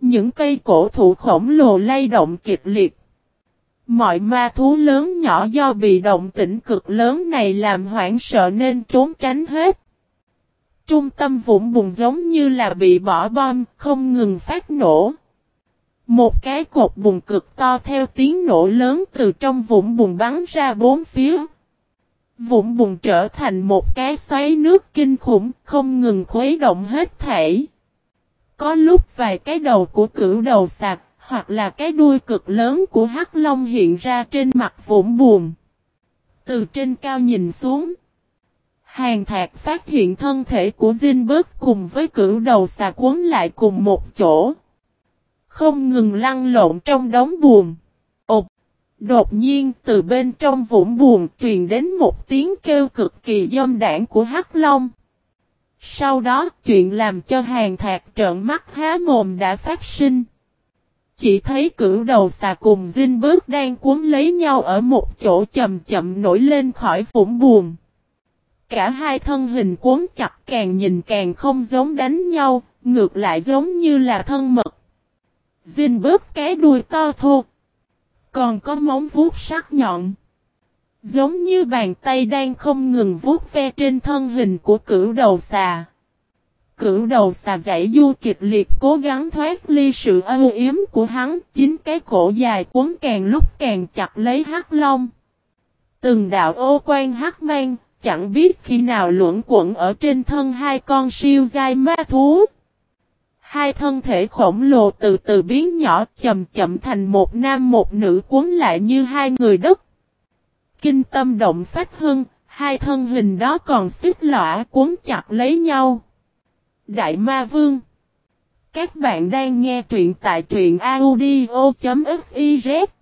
những cây cổ thụ khổng lồ lay động kịch liệt. Mọi ma thú lớn nhỏ do bị động tĩnh cực lớn này làm hoảng sợ nên trốn tránh hết. Trung tâm vũng bùn giống như là bị bỏ bom, không ngừng phát nổ. Một cái cột bùn cực to theo tiếng nổ lớn từ trong vũng bùn bắn ra bốn phía. Vũng bùn trở thành một cái xoáy nước kinh khủng, không ngừng khuấy động hết thảy. Có lúc vài cái đầu của cửu đầu sạc, hoặc là cái đuôi cực lớn của hắc long hiện ra trên mặt vũng bùn. Từ trên cao nhìn xuống, Hàn Thạc phát hiện thân thể của Zinberg cùng với cửu đầu xà quấn lại cùng một chỗ. Không ngừng lăn lộn trong đống bùn. Ột! Đột nhiên từ bên trong vũng bùn truyền đến một tiếng kêu cực kỳ dâm đãng của hắc long. Sau đó chuyện làm cho Hàn Thạc trợn mắt há mồm đã phát sinh. Chỉ thấy cửu đầu xà cùng Zinberg đang cuốn lấy nhau ở một chỗ chậm chậm nổi lên khỏi vũng bùn. Cả hai thân hình cuốn chặt càng nhìn càng không giống đánh nhau, ngược lại giống như là thân mật. Zinberg cái đuôi to thô, còn có móng vuốt sắc nhọn, giống như bàn tay đang không ngừng vuốt ve trên thân hình của cửu đầu xà. Cửu đầu xà giãy giụa kịch liệt cố gắng thoát ly sự âu yếm của hắn, chính cái cổ dài quấn càng lúc càng chặt lấy hắc long. Từng đạo ô quan hắc mang, chẳng biết khi nào luẩn quẩn ở trên thân hai con siêu giai ma thú. Hai thân thể khổng lồ từ từ biến nhỏ chậm chậm thành một nam một nữ cuốn lại như hai người đất. Kinh tâm động phách hưng, hai thân hình đó còn xích lõa cuốn chặt lấy nhau. Đại Ma Vương. Các bạn đang nghe truyện tại truyện audio.fiz.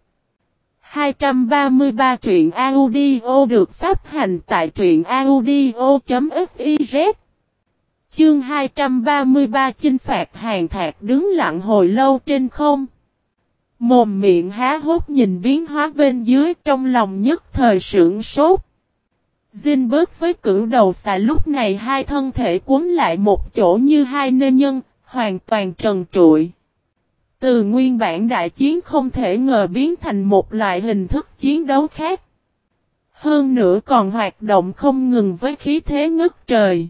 233 truyện audio được phát hành tại truyện audio.fiz. Chương 233 chinh phạt Hàn Thạc đứng lặng hồi lâu trên không. Mồm miệng há hốc nhìn biến hóa bên dưới, trong lòng nhất thời sửng sốt. Zinberg với cửu đầu xà lúc này hai thân thể cuốn lại một chỗ như hai nê nhân, hoàn toàn trần trụi. Từ nguyên bản đại chiến không thể ngờ biến thành một loại hình thức chiến đấu khác. Hơn nữa còn hoạt động không ngừng với khí thế ngất trời.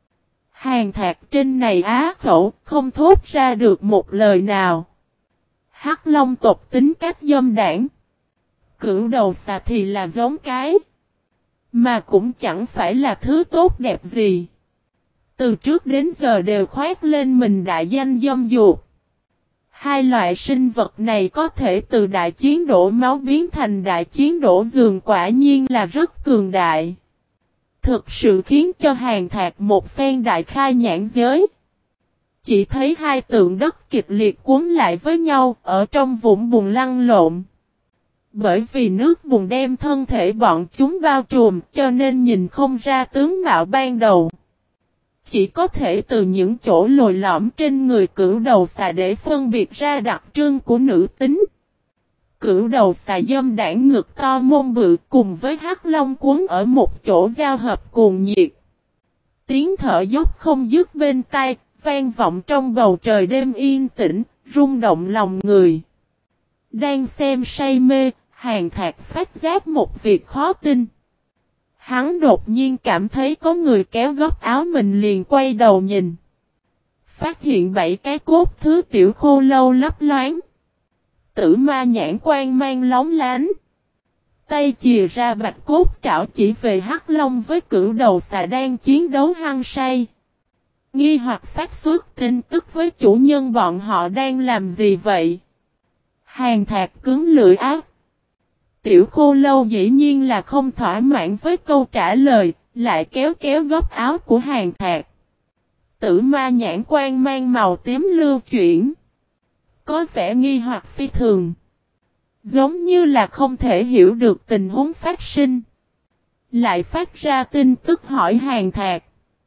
Hàn Thạc trên này á khẩu, không thốt ra được một lời nào. Hắc Long tộc tính cách dâm đảng. Cửu đầu xà thì là giống cái. Mà cũng chẳng phải là thứ tốt đẹp gì. Từ trước đến giờ đều khoét lên mình đại danh dâm dục. Hai loại sinh vật này có thể từ đại chiến đổ máu biến thành đại chiến đổ giường, quả nhiên là rất cường đại. Thực sự khiến cho Hàn Thạc một phen đại khai nhãn giới. Chỉ thấy hai tượng đất kịch liệt cuốn lại với nhau ở trong vũng bùn lăn lộn. Bởi vì nước bùn đem thân thể bọn chúng bao trùm cho nên nhìn không ra tướng mạo ban đầu. Chỉ có thể từ những chỗ lồi lõm trên người cửu đầu xà để phân biệt ra đặc trưng của nữ tính. Cửu đầu xà dâm đảng ngực to mông bự cùng với hắc long cuốn ở một chỗ giao hợp cuồng nhiệt. Tiếng thở dốc không dứt bên tai, vang vọng trong bầu trời đêm yên tĩnh, rung động lòng người. Đang xem say mê, Hàn Thạc phát giác một việc khó tin. Hắn đột nhiên cảm thấy có người kéo góc áo mình, liền quay đầu nhìn. Phát hiện 7 cái cốt thứ tiểu khô lâu lấp loáng. Tử ma nhãn quan mang lóng lánh. Tay chìa ra bạch cốt trảo chỉ về hắc long với cửu đầu xà đang chiến đấu hăng say. Nghi hoặc phát xuất tin tức với chủ nhân bọn họ đang làm gì vậy? Hàn Thạc cứng lưỡi ác. Tiểu khô lâu dĩ nhiên là không thỏa mãn với câu trả lời, lại kéo kéo góc áo của Hàn Thạc. Tử ma nhãn quan mang màu tím lưu chuyển. Có vẻ nghi hoặc phi thường. Giống như là không thể hiểu được tình huống phát sinh. Lại phát ra tin tức hỏi Hàn Thạc.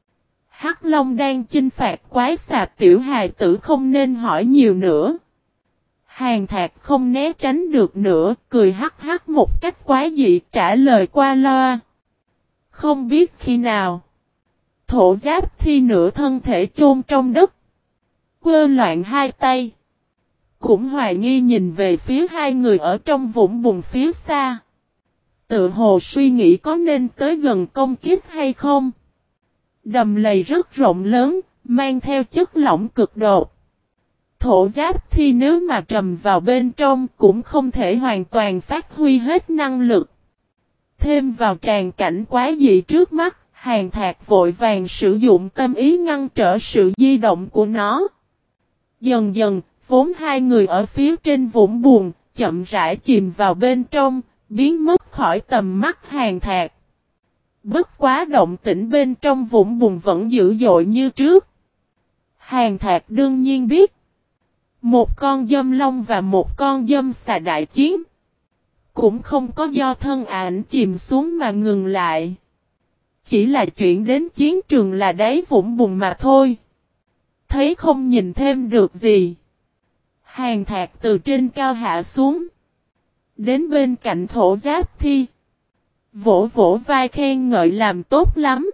Hắc Long đang chinh phạt quái xà, tiểu hài tử không nên hỏi nhiều nữa. Hàn Thạc không né tránh được nữa, cười hắc hắc một cách quái dị trả lời qua loa. Không biết khi nào. Thổ giáp thi nửa thân thể chôn trong đất. Quơ loạn hai tay. cũng hoài nghi nhìn về phía hai người ở trong vũng bùn phía xa. Tự hồ suy nghĩ có nên tới gần công kích hay không. Đầm lầy rất rộng lớn, mang theo chất lỏng cực độc. Thổ giáp thi nếu mà trầm vào bên trong cũng không thể hoàn toàn phát huy hết năng lực. Thêm vào tràn cảnh quái dị trước mắt, Hàn Thạc vội vàng sử dụng tâm ý ngăn trở sự di động của nó. Dần dần, vốn hai người ở phía trên vũng bùn, chậm rãi chìm vào bên trong, biến mất khỏi tầm mắt Hàn Thạc. Bất quá động tĩnh bên trong vũng bùn vẫn dữ dội như trước. Hàn Thạc đương nhiên biết. Một con dâm long và một con dâm xà đại chiến. Cũng không có do thân ảnh chìm xuống mà ngừng lại. Chỉ là chuyển đến chiến trường là đáy vũng bùn mà thôi. Thấy không nhìn thêm được gì. Hàn Thạc từ trên cao hạ xuống. Đến bên cạnh thổ giáp thi. Vỗ vỗ vai khen ngợi làm tốt lắm.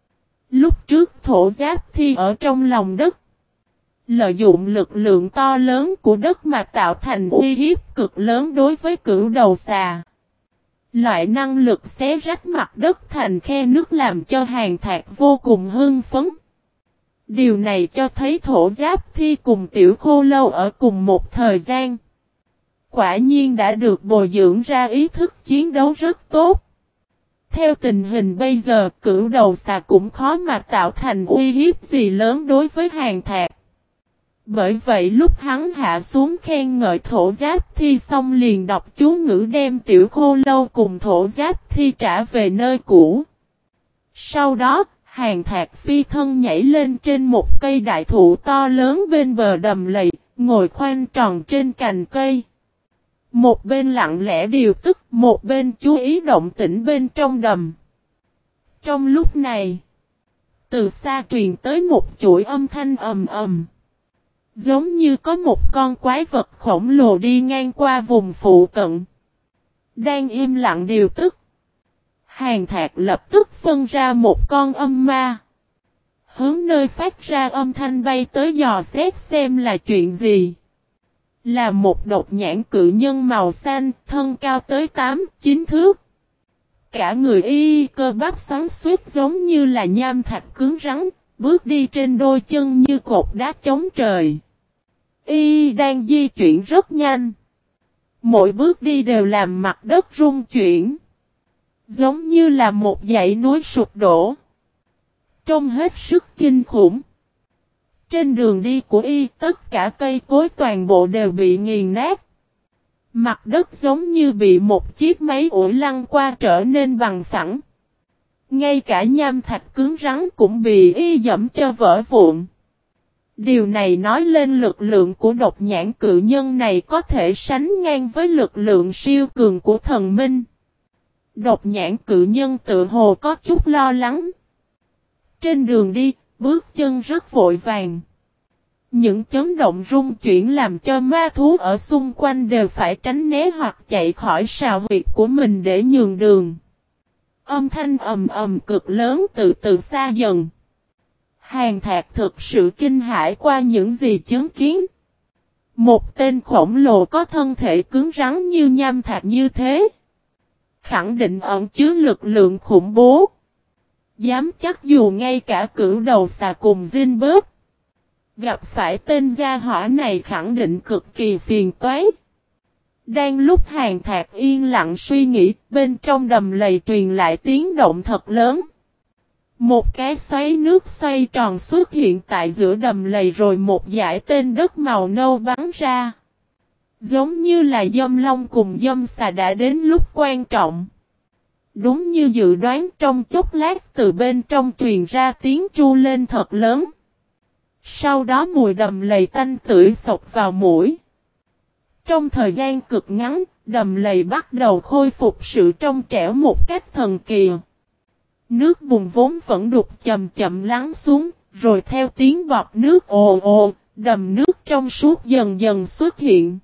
Lúc trước thổ giáp thi ở trong lòng đất. Lợi dụng lực lượng to lớn của đất mà tạo thành uy hiếp cực lớn đối với cửu đầu xà. Loại năng lực xé rách mặt đất thành khe nước làm cho Hàn Thạc vô cùng hưng phấn. Điều này cho thấy thổ giáp thi cùng tiểu khô lâu ở cùng một thời gian. Quả nhiên đã được bồi dưỡng ra ý thức chiến đấu rất tốt. Theo tình hình bây giờ cửu đầu xà cũng khó mà tạo thành uy hiếp gì lớn đối với Hàn Thạc. Bởi vậy lúc hắn hạ xuống khen ngợi thổ giáp thi xong liền đọc chú ngữ đem tiểu khô lâu cùng thổ giáp thi trả về nơi cũ. Sau đó, Hàn Thạc phi thân nhảy lên trên một cây đại thụ to lớn bên bờ đầm lầy, ngồi khoanh tròn trên cành cây. Một bên lặng lẽ điều tức, một bên chú ý động tĩnh bên trong đầm. Trong lúc này, từ xa truyền tới một chuỗi âm thanh ầm ầm. Giống như có một con quái vật khổng lồ đi ngang qua vùng phụ cận. Đang im lặng điều tức. Hàn Thạc lập tức phân ra một con âm ma. Hướng nơi phát ra âm thanh bay tới dò xét xem là chuyện gì. Là một độc nhãn cự nhân màu xanh, thân cao tới 8-9 thước. Cả người y cơ bắp xoắn xuýt giống như là nham thạch cứng rắn, bước đi trên đôi chân như cột đá chống trời. Y đang di chuyển rất nhanh. Mỗi bước đi đều làm mặt đất rung chuyển. Giống như là một dãy núi sụp đổ. Trông hết sức kinh khủng. Trên đường đi của y tất cả cây cối toàn bộ đều bị nghiền nát. Mặt đất giống như bị một chiếc máy ủi lăn qua trở nên bằng phẳng. Ngay cả nham thạch cứng rắn cũng bị y dẫm cho vỡ vụn. Điều này nói lên lực lượng của độc nhãn cự nhân này có thể sánh ngang với lực lượng siêu cường của thần minh. Độc nhãn cự nhân tự hồ có chút lo lắng. Trên đường đi, bước chân rất vội vàng. Những chấn động rung chuyển làm cho ma thú ở xung quanh đều phải tránh né hoặc chạy khỏi sào huyệt của mình để nhường đường. Âm thanh ầm ầm cực lớn từ từ xa dần. Hàn Thạc thực sự kinh hãi qua những gì chứng kiến. Một tên khổng lồ có thân thể cứng rắn như nham thạch như thế. Khẳng định ẩn chứa lực lượng khủng bố. Dám chắc dù ngay cả cửu đầu xà cùng Zinberg. Gặp phải tên gia hỏa này khẳng định cực kỳ phiền toái. Đang lúc Hàn Thạc yên lặng suy nghĩ, bên trong đầm lầy truyền lại tiếng động thật lớn. Một cái xoáy nước xoay tròn xuất hiện tại giữa đầm lầy rồi một dải tên đất màu nâu bắn ra. Giống như là dâm long cùng dâm xà đã đến lúc quan trọng. Đúng như dự đoán trong chốc lát từ bên trong truyền ra tiếng tru lên thật lớn. Sau đó mùi đầm lầy tanh tưởi xộc vào mũi. Trong thời gian cực ngắn, đầm lầy bắt đầu khôi phục sự trong trẻo một cách thần kỳ. Nước bùn vốn vẫn đục chậm chậm lắng xuống, rồi theo tiếng bọt nước ồ ồ, đầm nước trong suốt dần dần xuất hiện.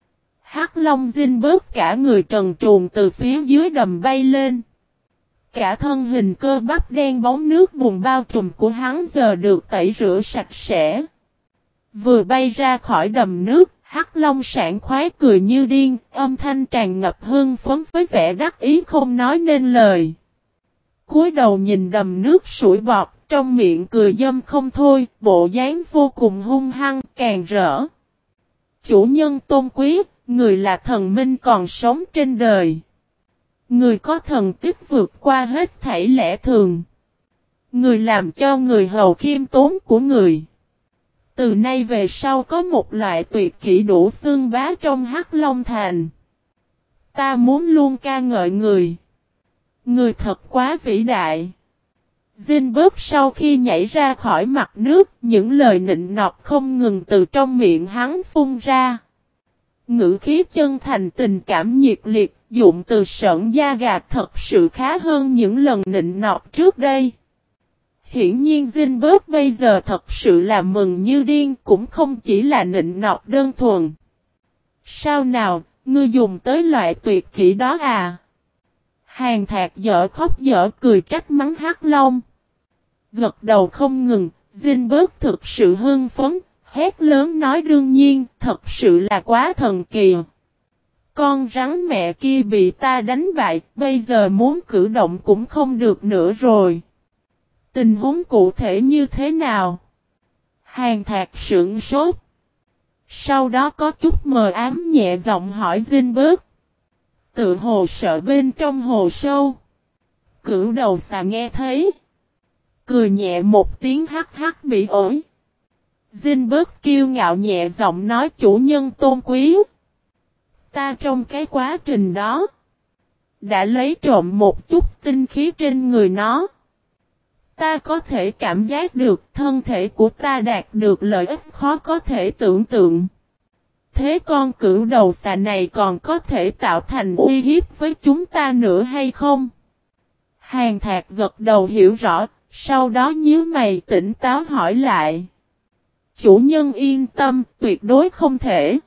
Hắc Long Zinberg cả người trần truồng từ phía dưới đầm bay lên. Cả thân hình cơ bắp đen bóng nước bùn bao trùm của hắn giờ được tẩy rửa sạch sẽ. Vừa bay ra khỏi đầm nước, Hắc Long sảng khoái cười như điên, âm thanh tràn ngập hưng phấn với vẻ đắc ý không nói nên lời. Cúi đầu nhìn đầm nước sủi bọt, trong miệng cười dâm không thôi, bộ dáng vô cùng hung hăng, càng rỡ. Chủ nhân tôn quý, người là thần minh còn sống trên đời. Người có thần tích vượt qua hết thảy lẽ thường. Người làm cho người hầu khiêm tốn của người. Từ nay về sau có một loại tuyệt kỹ đủ xương bá trong Hắc Long Thành. Ta muốn luôn ca ngợi người. Người thật quá vĩ đại. Zinberg sau khi nhảy ra khỏi mặt nước, những lời nịnh nọt không ngừng từ trong miệng hắn phun ra. Ngữ khí chân thành tình cảm nhiệt liệt, dụng từ sởn da gà thật sự khá hơn những lần nịnh nọt trước đây. Hiển nhiên Zinberg bây giờ thật sự là mừng như điên, cũng không chỉ là nịnh nọt đơn thuần. Sao nào, ngươi dùng tới loại tuyệt kỹ đó à? Hàn Thạc dở khóc dở cười trách mắng Hắc Long. Gật đầu không ngừng, Zinberg thực sự hưng phấn, hét lớn nói đương nhiên, thật sự là quá thần kỳ. Con rắn mẹ kia bị ta đánh bại, bây giờ muốn cử động cũng không được nữa rồi. Tình huống cụ thể như thế nào? Hàn Thạc sững sốt. Sau đó có chút mờ ám nhẹ giọng hỏi Zinberg. Tự hồ sợ bên trong hồ sâu. Cửu đầu xà nghe thấy. Cười nhẹ một tiếng hắc hắc bị ổi. Zinberg kiêu ngạo nhẹ giọng nói chủ nhân tôn quý. Ta trong cái quá trình đó. Đã lấy trộm một chút tinh khí trên người nó. Ta có thể cảm giác được thân thể của ta đạt được lợi ích khó có thể tưởng tượng. Thế con cửu đầu xà này còn có thể tạo thành uy hiếp với chúng ta nữa hay không? Hàn Thạc gật đầu hiểu rõ, sau đó nhíu mày tỉnh táo hỏi lại. Chủ nhân yên tâm, tuyệt đối không thể.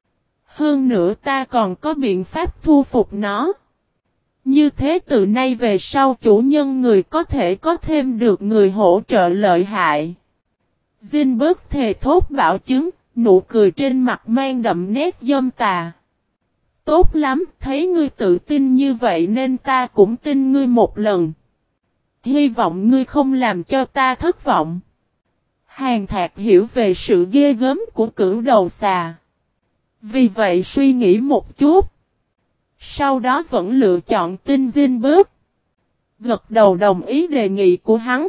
Hơn nữa ta còn có biện pháp thu phục nó. Như thế từ nay về sau chủ nhân người có thể có thêm được người hỗ trợ lợi hại. Zinberg thề thốt bảo chứng, nụ cười trên mặt mang đậm nét dâm tà. Tốt lắm, thấy ngươi tự tin như vậy nên ta cũng tin ngươi một lần. Hy vọng ngươi không làm cho ta thất vọng. Hàn Thạc hiểu về sự ghê gớm của cửu đầu xà. Vì vậy suy nghĩ một chút. Sau đó vẫn lựa chọn tin Zinberg. Gật đầu đồng ý đề nghị của hắn.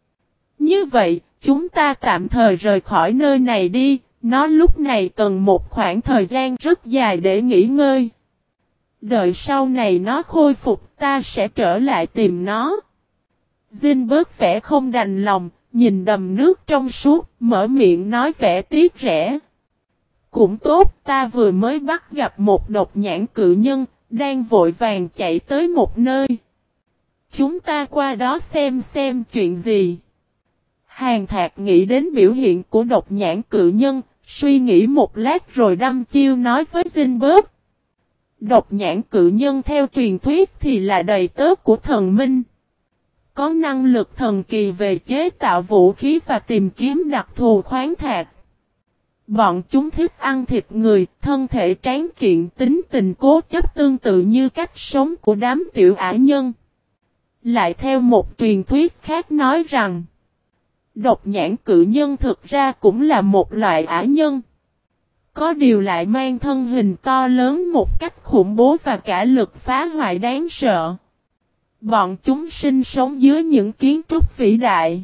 Như vậy, chúng ta tạm thời rời khỏi nơi này đi. Nó lúc này cần một khoảng thời gian rất dài để nghỉ ngơi. Đợi sau này nó khôi phục ta sẽ trở lại tìm nó. Zinberg vẻ không đành lòng, nhìn đầm nước trong suốt, mở miệng nói vẻ tiếc rẻ. Cũng tốt, ta vừa mới bắt gặp một độc nhãn cự nhân, đang vội vàng chạy tới một nơi. Chúng ta qua đó xem chuyện gì. Hàn Thạc nghĩ đến biểu hiện của độc nhãn cự nhân, suy nghĩ một lát rồi đăm chiêu nói với Zinberg. Độc nhãn cự nhân theo truyền thuyết thì là đầy tớ của thần minh. Có năng lực thần kỳ về chế tạo vũ khí và tìm kiếm đặc thù khoáng thạch. Bọn chúng thích ăn thịt người, thân thể tráng kiện tính tình cố chấp tương tự như cách sống của đám tiểu ả nhân. Lại theo một truyền thuyết khác nói rằng, độc nhãn cự nhân thực ra cũng là một loại ả nhân. Có điều lại mang thân hình to lớn một cách khủng bố và cả lực phá hoại đáng sợ. Bọn chúng sinh sống dưới những kiến trúc vĩ đại.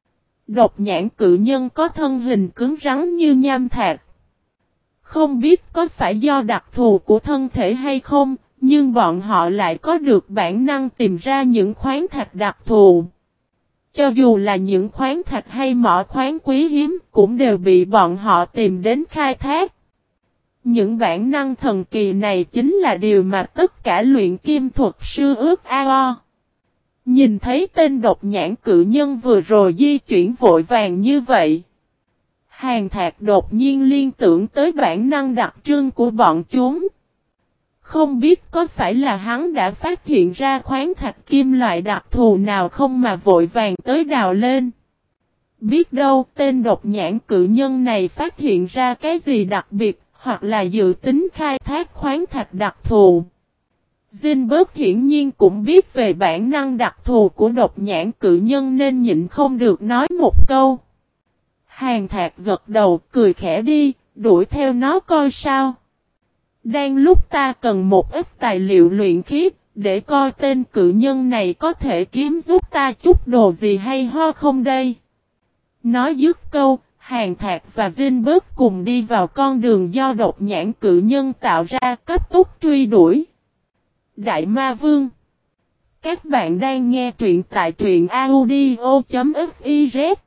Độc nhãn cự nhân có thân hình cứng rắn như nham thạch. Không biết có phải do đặc thù của thân thể hay không, nhưng bọn họ lại có được bản năng tìm ra những khoáng thạch đặc thù. Cho dù là những khoáng thạch hay mỏ khoáng quý hiếm cũng đều bị bọn họ tìm đến khai thác. Những bản năng thần kỳ này chính là điều mà tất cả luyện kim thuật sư ước ao. Nhìn thấy tên độc nhãn cự nhân vừa rồi di chuyển vội vàng như vậy. Hàn Thạc đột nhiên liên tưởng tới bản năng đặc trưng của bọn chúng. Không biết có phải là hắn đã phát hiện ra khoáng thạch kim loại đặc thù nào không mà vội vàng tới đào lên. Biết đâu tên độc nhãn cự nhân này phát hiện ra cái gì đặc biệt, hoặc là dự tính khai thác khoáng thạch đặc thù. Zinberg hiển nhiên cũng biết về bản năng đặc thù của độc nhãn cự nhân nên nhịn không được nói một câu. Hàn Thạc gật đầu cười khẽ đi, đuổi theo nó coi sao. Đang lúc ta cần một ít tài liệu luyện khí, để coi tên cự nhân này có thể kiếm giúp ta chút đồ gì hay ho không đây. Nói dứt câu, Hàn Thạc và Zinberg cùng đi vào con đường do độc nhãn cự nhân tạo ra cấp tốc truy đuổi. Đại Ma Vương. Các bạn đang nghe truyện tại truyện audio.fiz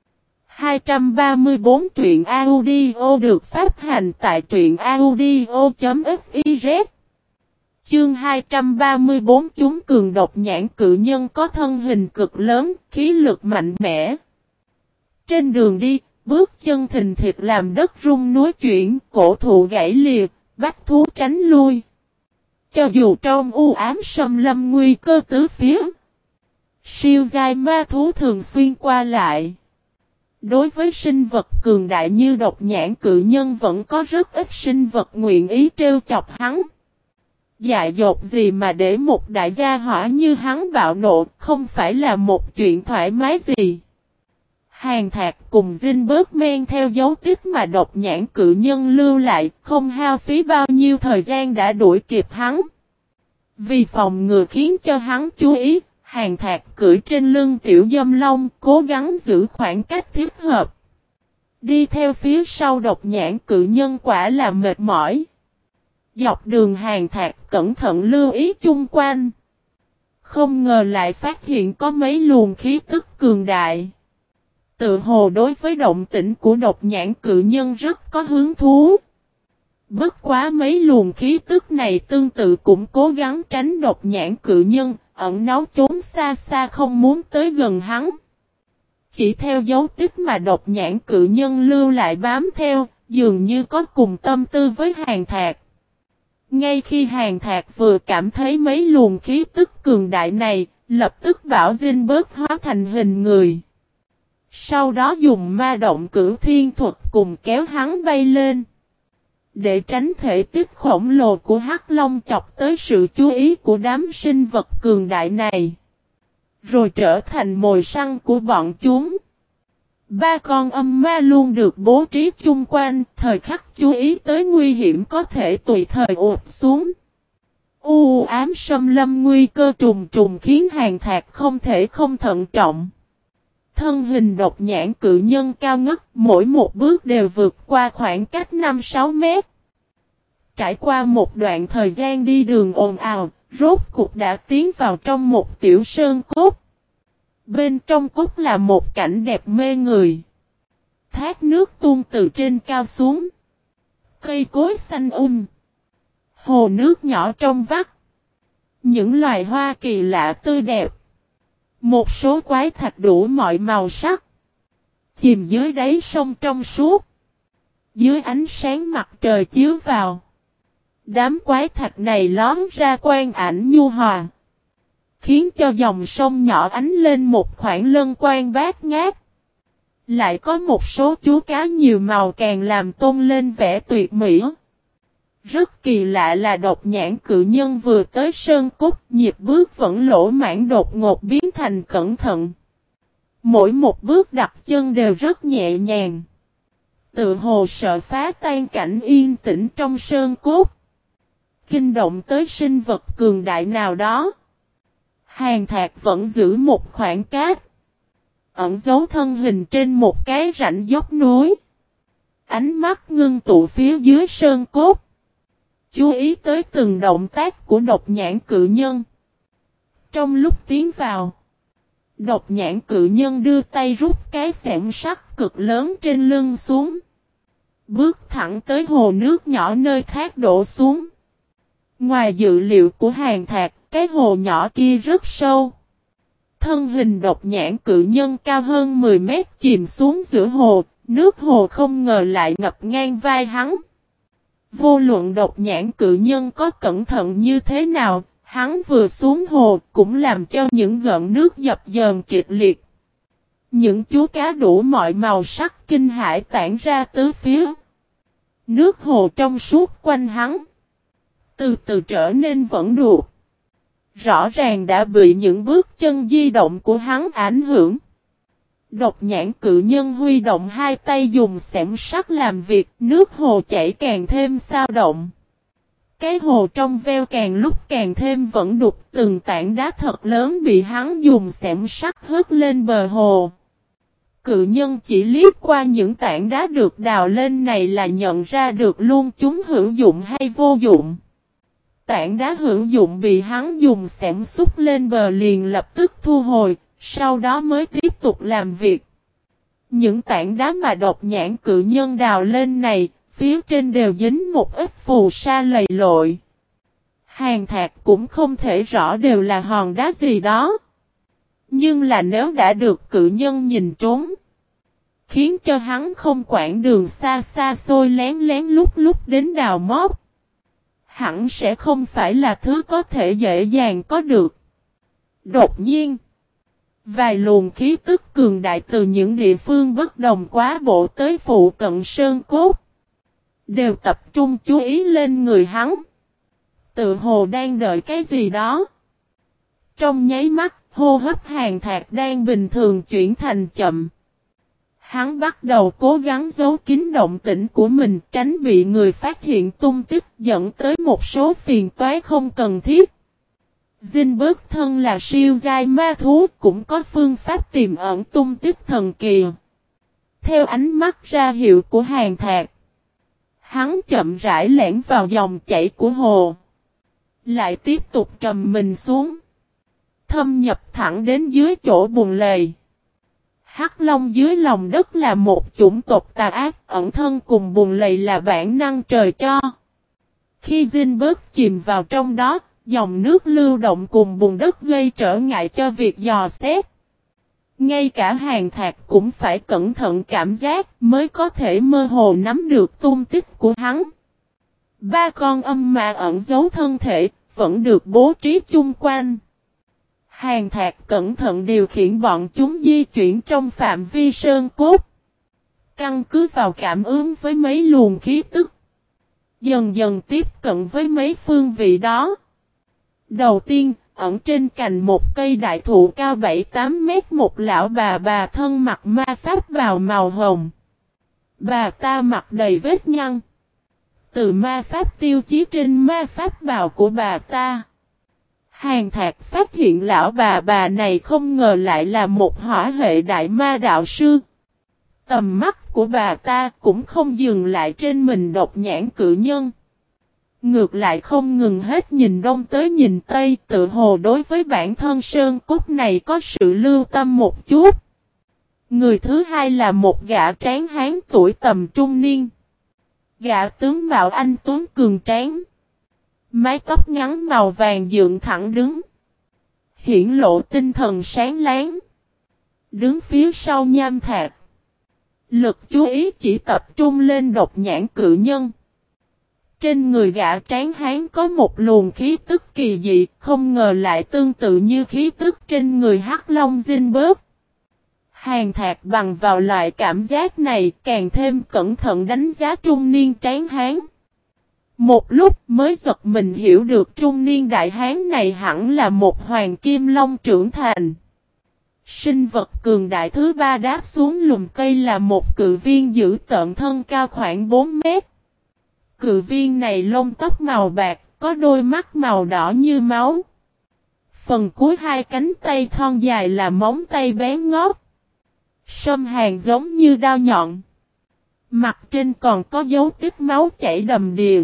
234 truyện audio được phát hành tại truyện audio.fiz. Chương 234 chúng cường độc nhãn cự nhân có thân hình cực lớn, khí lực mạnh mẽ. Trên đường đi, bước chân thình thịch làm đất rung núi chuyển, cổ thụ gãy lìa, bách thú tránh lui. Cho dù trong u ám xâm lâm nguy cơ tứ phía, siêu giai ma thú thường xuyên qua lại. Đối với sinh vật cường đại như độc nhãn cự nhân vẫn có rất ít sinh vật nguyện ý trêu chọc hắn. Dại dột gì mà để một đại gia hỏa như hắn bạo nộ không phải là một chuyện thoải mái gì. Hàn Thạc cùng Zinberg men theo dấu tích mà độc nhãn cự nhân lưu lại, không hao phí bao nhiêu thời gian đã đuổi kịp hắn. Vì phòng ngừa khiến cho hắn chú ý, Hàn Thạc cưỡi trên lưng tiểu dâm long, cố gắng giữ khoảng cách thích hợp. Đi theo phía sau độc nhãn cự nhân quả là mệt mỏi. Dọc đường Hàn Thạc cẩn thận lưu ý chung quanh. Không ngờ lại phát hiện có mấy luồng khí tức cường đại. Tự hồ đối với động tĩnh của độc nhãn cự nhân rất có hứng thú. Bất quá mấy luồng khí tức này tương tự cũng cố gắng tránh độc nhãn cự nhân, ẩn náu trốn xa xa không muốn tới gần hắn. Chỉ theo dấu tích mà độc nhãn cự nhân lưu lại bám theo, dường như có cùng tâm tư với Hàn Thạc. Ngay khi Hàn Thạc vừa cảm thấy mấy luồng khí tức cường đại này, lập tức bảo Zinberg hóa thành hình người. Sau đó dùng ma động cửu thiên thuật cùng kéo hắn bay lên. Để tránh thể tích khổng lồ của Hắc Long chọc tới sự chú ý của đám sinh vật cường đại này. Rồi trở thành mồi săn của bọn chúng. Ba con âm ma luôn được bố trí chung quanh, thời khắc chú ý tới nguy hiểm có thể tùy thời ụp xuống. U ám xâm lâm nguy cơ trùng trùng khiến Hàn Thạc không thể không thận trọng. Thân hình độc nhãn cự nhân cao ngất, mỗi một bước đều vượt qua khoảng cách 5-6 mét. Trải qua một đoạn thời gian đi đường ồn ào, rốt cục đã tiến vào trong một tiểu sơn cốt. Bên trong cốt là một cảnh đẹp mê người. Thác nước tuôn từ trên cao xuống. Cây cối xanh Hồ nước nhỏ trong vắt. Những loài hoa kỳ lạ tươi đẹp. Một số quái thạch đủ mọi màu sắc. Chìm dưới đáy sông trong suốt. Dưới ánh sáng mặt trời chiếu vào. Đám quái thạch này lóm ra quang ảnh nhu hòa. Khiến cho dòng sông nhỏ ánh lên một khoảng lân quang bát ngát. Lại có một số chú cá nhiều màu càng làm tôn lên vẻ tuyệt mỹ. Rất kỳ lạ là độc nhãn cự nhân vừa tới sơn cốt, nhịp bước vẫn lỗ mãn đột ngột biến thành cẩn thận. Mỗi một bước đặt chân đều rất nhẹ nhàng. Tự hồ sợ phá tan cảnh yên tĩnh trong sơn cốt. Kinh động tới sinh vật cường đại nào đó. Hàn Thạc vẫn giữ một khoảng cách. Ẩn giấu thân hình trên một cái rãnh dốc núi. Ánh mắt ngưng tụ phía dưới sơn cốt. Chú ý tới từng động tác của độc nhãn cự nhân. Trong lúc tiến vào, độc nhãn cự nhân đưa tay rút cái xẻng sắt cực lớn trên lưng xuống. Bước thẳng tới hồ nước nhỏ nơi thác đổ xuống. Ngoài dự liệu của Hàn Thạc, cái hồ nhỏ kia rất sâu. Thân hình độc nhãn cự nhân cao hơn 10 mét chìm xuống giữa hồ, nước hồ không ngờ lại ngập ngang vai hắn. Vô luận độc nhãn cự nhân có cẩn thận như thế nào, hắn vừa xuống hồ cũng làm cho những gợn nước dập dờn kịch liệt. Những chú cá đủ mọi màu sắc kinh hãi tản ra tứ phía. Nước hồ trong suốt quanh hắn, từ từ trở nên vẫn đục. Rõ ràng đã bị những bước chân di động của hắn ảnh hưởng. Độc nhãn cự nhân huy động hai tay dùng xẻng sắt làm việc, nước hồ chảy càng thêm xao động. Cái hồ trong veo càng lúc càng thêm vẫn đục, từng tảng đá thật lớn bị hắn dùng xẻng sắt hất lên bờ hồ. Cự nhân chỉ liếc qua những tảng đá được đào lên này là nhận ra được luôn chúng hữu dụng hay vô dụng. Tảng đá hữu dụng bị hắn dùng xẻng xúc lên bờ liền lập tức thu hồi, sau đó mới tiếp tục làm việc. Những tảng đá mà độc nhãn cự nhân đào lên này, phía trên đều dính một ít phù sa lầy lội. Hàn Thạc cũng không thể rõ đều là hòn đá gì đó. Nhưng là nếu đã được cự nhân nhìn trúng, khiến cho hắn không quản đường xa xa xôi lén lén lút lút đến đào móc, hẳn sẽ không phải là thứ có thể dễ dàng có được. Đột nhiên, vài luồng khí tức cường đại từ những địa phương bất đồng quá bộ tới phụ cận sơn cốt, đều tập trung chú ý lên người hắn. Tự hồ đang đợi cái gì đó. Trong nháy mắt, hô hấp Hàn Thạc đang bình thường chuyển thành chậm. Hắn bắt đầu cố gắng giấu kín động tĩnh của mình, tránh bị người phát hiện tung tích, dẫn tới một số phiền toái không cần thiết. Dinh bớt thân là siêu giai ma thú, cũng có phương pháp tìm ẩn tung tích thần kỳ. Theo ánh mắt ra hiệu của Hàn Thạc, hắn chậm rãi lẻn vào dòng chảy của hồ, lại tiếp tục trầm mình xuống, thâm nhập thẳng đến dưới chỗ bùn lầy. Hắc Long dưới lòng đất là một chủng tộc tà ác, ẩn thân cùng bùn lầy là bản năng trời cho. Khi dinh bớt chìm vào trong đó, dòng nước lưu động cùng bùn đất gây trở ngại cho việc dò xét. Ngay cả Hàn Thạc cũng phải cẩn thận cảm giác mới có thể mơ hồ nắm được tung tích của hắn. Ba con âm ma ẩn giấu thân thể, vẫn được bố trí chung quanh. Hàn Thạc cẩn thận điều khiển bọn chúng di chuyển trong phạm vi sơn cốt. Căn cứ vào cảm ứng với mấy luồng khí tức, dần dần tiếp cận với mấy phương vị đó. Đầu tiên, ẩn trên cành một cây đại thụ cao 7-8 mét một lão bà thân mặc ma pháp bào màu hồng. Bà ta mặc đầy vết nhăn. Từ ma pháp tiêu chí trên ma pháp bào của bà ta, Hàn Thạc phát hiện lão bà này không ngờ lại là một hỏa hệ đại ma đạo sư. Tầm mắt của bà ta cũng không dừng lại trên mình độc nhãn cự nhân. Ngược lại không ngừng hết nhìn đông tới nhìn tây, tự hồ đối với bản thân sơn cốt này có sự lưu tâm một chút. Người thứ hai là một gã tráng hán tuổi tầm trung niên. Gã tướng mạo anh tuấn cường tráng, mái tóc ngắn màu vàng dựng thẳng đứng, hiển lộ tinh thần sáng láng. Đứng phía sau Nham Thạc, lực chú ý chỉ tập trung lên độc nhãn cự nhân. Trên người gã tráng hán có một luồng khí tức kỳ dị, không ngờ lại tương tự như khí tức trên người Hắc Long Dinh bớt. Hàn Thạc bằng vào loại cảm giác này, càng thêm cẩn thận đánh giá trung niên tráng hán. Một lúc mới giật mình hiểu được trung niên đại hán này hẳn là một hoàng kim long trưởng thành. Sinh vật cường đại thứ ba đáp xuống lùm cây là một cự viên giữ tợn thân cao khoảng 4 mét. Cự viên này lông tóc màu bạc, có đôi mắt màu đỏ như máu. Phần cuối hai cánh tay thon dài là móng tay bén ngót. Sâm hàn giống như đao nhọn. Mặt trên còn có dấu tích máu chảy đầm đìa.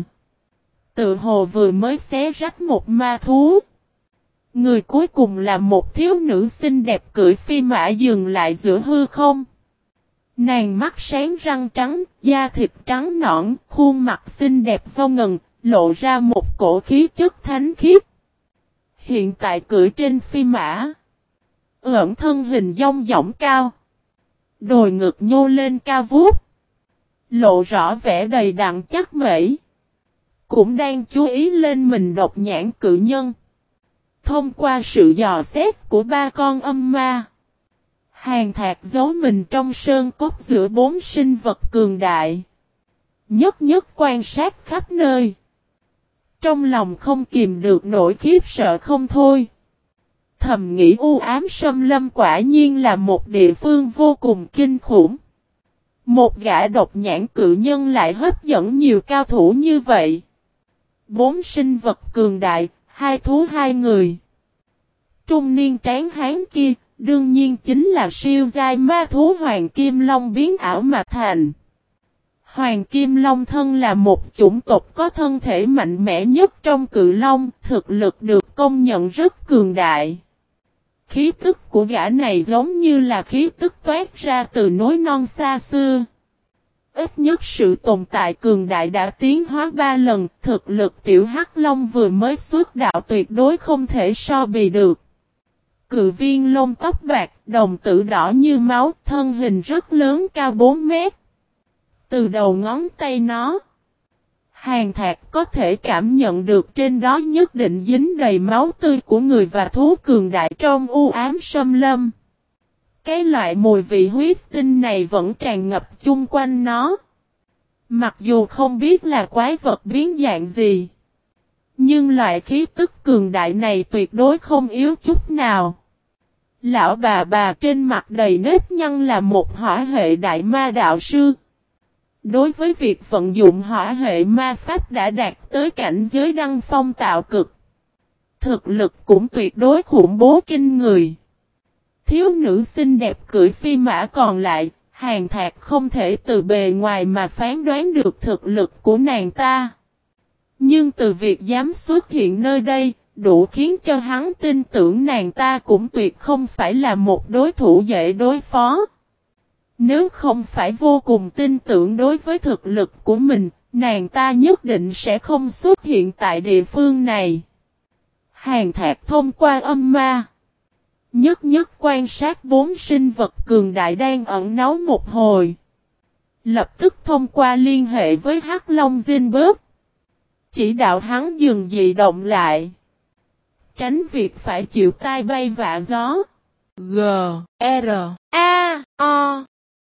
Tự hồ vừa mới xé rách một ma thú. Người cuối cùng là một thiếu nữ xinh đẹp cưỡi phi mã dừng lại giữa hư không. Nàng mắt sáng răng trắng, da thịt trắng nõn, khuôn mặt xinh đẹp vô ngần, lộ ra một cổ khí chất thánh khiết. Hiện tại cưỡi trên phi mã, ẩn thân hình dong dỏng cao, đồi ngực nhô lên cao vút, lộ rõ vẻ đầy đặn chắc mẩy. Cũng đang chú ý lên mình độc nhãn cự nhân. Thông qua sự dò xét của ba con âm ma, Hàn Thạc giấu mình trong sơn cốt giữa bốn sinh vật cường đại. Nhất nhất quan sát khắp nơi. Trong lòng không kìm được nỗi khiếp sợ không thôi. Thầm nghĩ u ám xâm lâm quả nhiên là một địa phương vô cùng kinh khủng. Một gã độc nhãn cự nhân lại hấp dẫn nhiều cao thủ như vậy. 4 sinh vật cường đại, 2 thú 2 người. Trung niên tráng hán kia, đương nhiên chính là siêu giai ma thú Hoàng Kim Long biến ảo mà thành. Hoàng Kim Long thân là một chủng tộc có thân thể mạnh mẽ nhất trong cự long, thực lực được công nhận rất cường đại. Khí tức của gã này giống như là khí tức toát ra từ núi non xa xưa. Ít nhất sự tồn tại cường đại đã tiến hóa 3 lần, thực lực tiểu hắc long vừa mới xuất đạo tuyệt đối không thể so bì được. Cự viên lông tóc bạc, đồng tử đỏ như máu, thân hình rất lớn cao 4 mét. Từ đầu ngón tay nó, Hàn Thạc có thể cảm nhận được trên đó nhất định dính đầy máu tươi của người và thú cường đại trong u ám xâm lâm. Cái loại mùi vị huyết tinh này vẫn tràn ngập chung quanh nó. Mặc dù không biết là quái vật biến dạng gì, nhưng loại khí tức cường đại này tuyệt đối không yếu chút nào. Lão bà trên mặt đầy nếp nhăn là một hỏa hệ đại ma đạo sư. Đối với việc vận dụng hỏa hệ ma pháp đã đạt tới cảnh giới đăng phong tạo cực. Thực lực cũng tuyệt đối khủng bố kinh người. Thiếu nữ xinh đẹp cưỡi phi mã còn lại, Hàn Thạc không thể từ bề ngoài mà phán đoán được thực lực của nàng ta. Nhưng từ việc dám xuất hiện nơi đây, đủ khiến cho hắn tin tưởng nàng ta cũng tuyệt không phải là một đối thủ dễ đối phó. Nếu không phải vô cùng tin tưởng đối với thực lực của mình, nàng ta nhất định sẽ không xuất hiện tại địa phương này. Hàn Thạc thông qua âm ma, nhất nhất quan sát 4 sinh vật cường đại đang ẩn náu một hồi. Lập tức thông qua liên hệ với Hắc Long Zinberg, chỉ đạo hắn dừng dị động lại, tránh việc phải chịu tai bay vạ gió. G, R, A, O.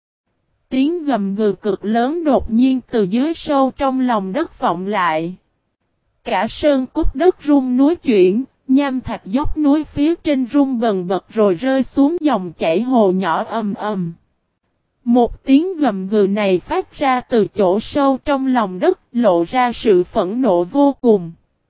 Tiếng gầm gừ cực lớn đột nhiên từ dưới sâu trong lòng đất vọng lại. Cả sơn cốt đất rung núi chuyển, nham thạch dốc núi phía trên rung bần bật rồi rơi xuống dòng chảy hồ nhỏ ầm ầm. Một tiếng gầm gừ này phát ra từ chỗ sâu trong lòng đất, lộ ra sự phẫn nộ vô cùng.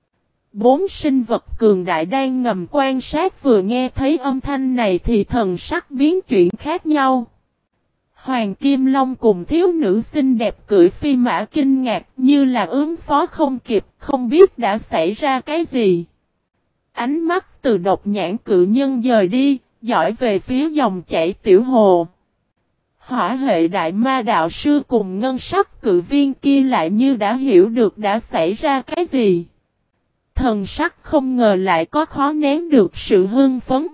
4 sinh vật cường đại đang ngầm quan sát vừa nghe thấy âm thanh này thì thần sắc biến chuyển khác nhau. Hoàng Kim Long cùng thiếu nữ xinh đẹp cưỡi phi mã kinh ngạc như là ứng phó không kịp, không biết đã xảy ra cái gì. Ánh mắt từ độc nhãn cự nhân dời đi, dõi về phía dòng chảy tiểu hồ. Hỏa hệ đại ma đạo sư cùng ngân sắc cự viên kia lại như đã hiểu được đã xảy ra cái gì. Thần sắc không ngờ lại có khó nén được sự hưng phấn.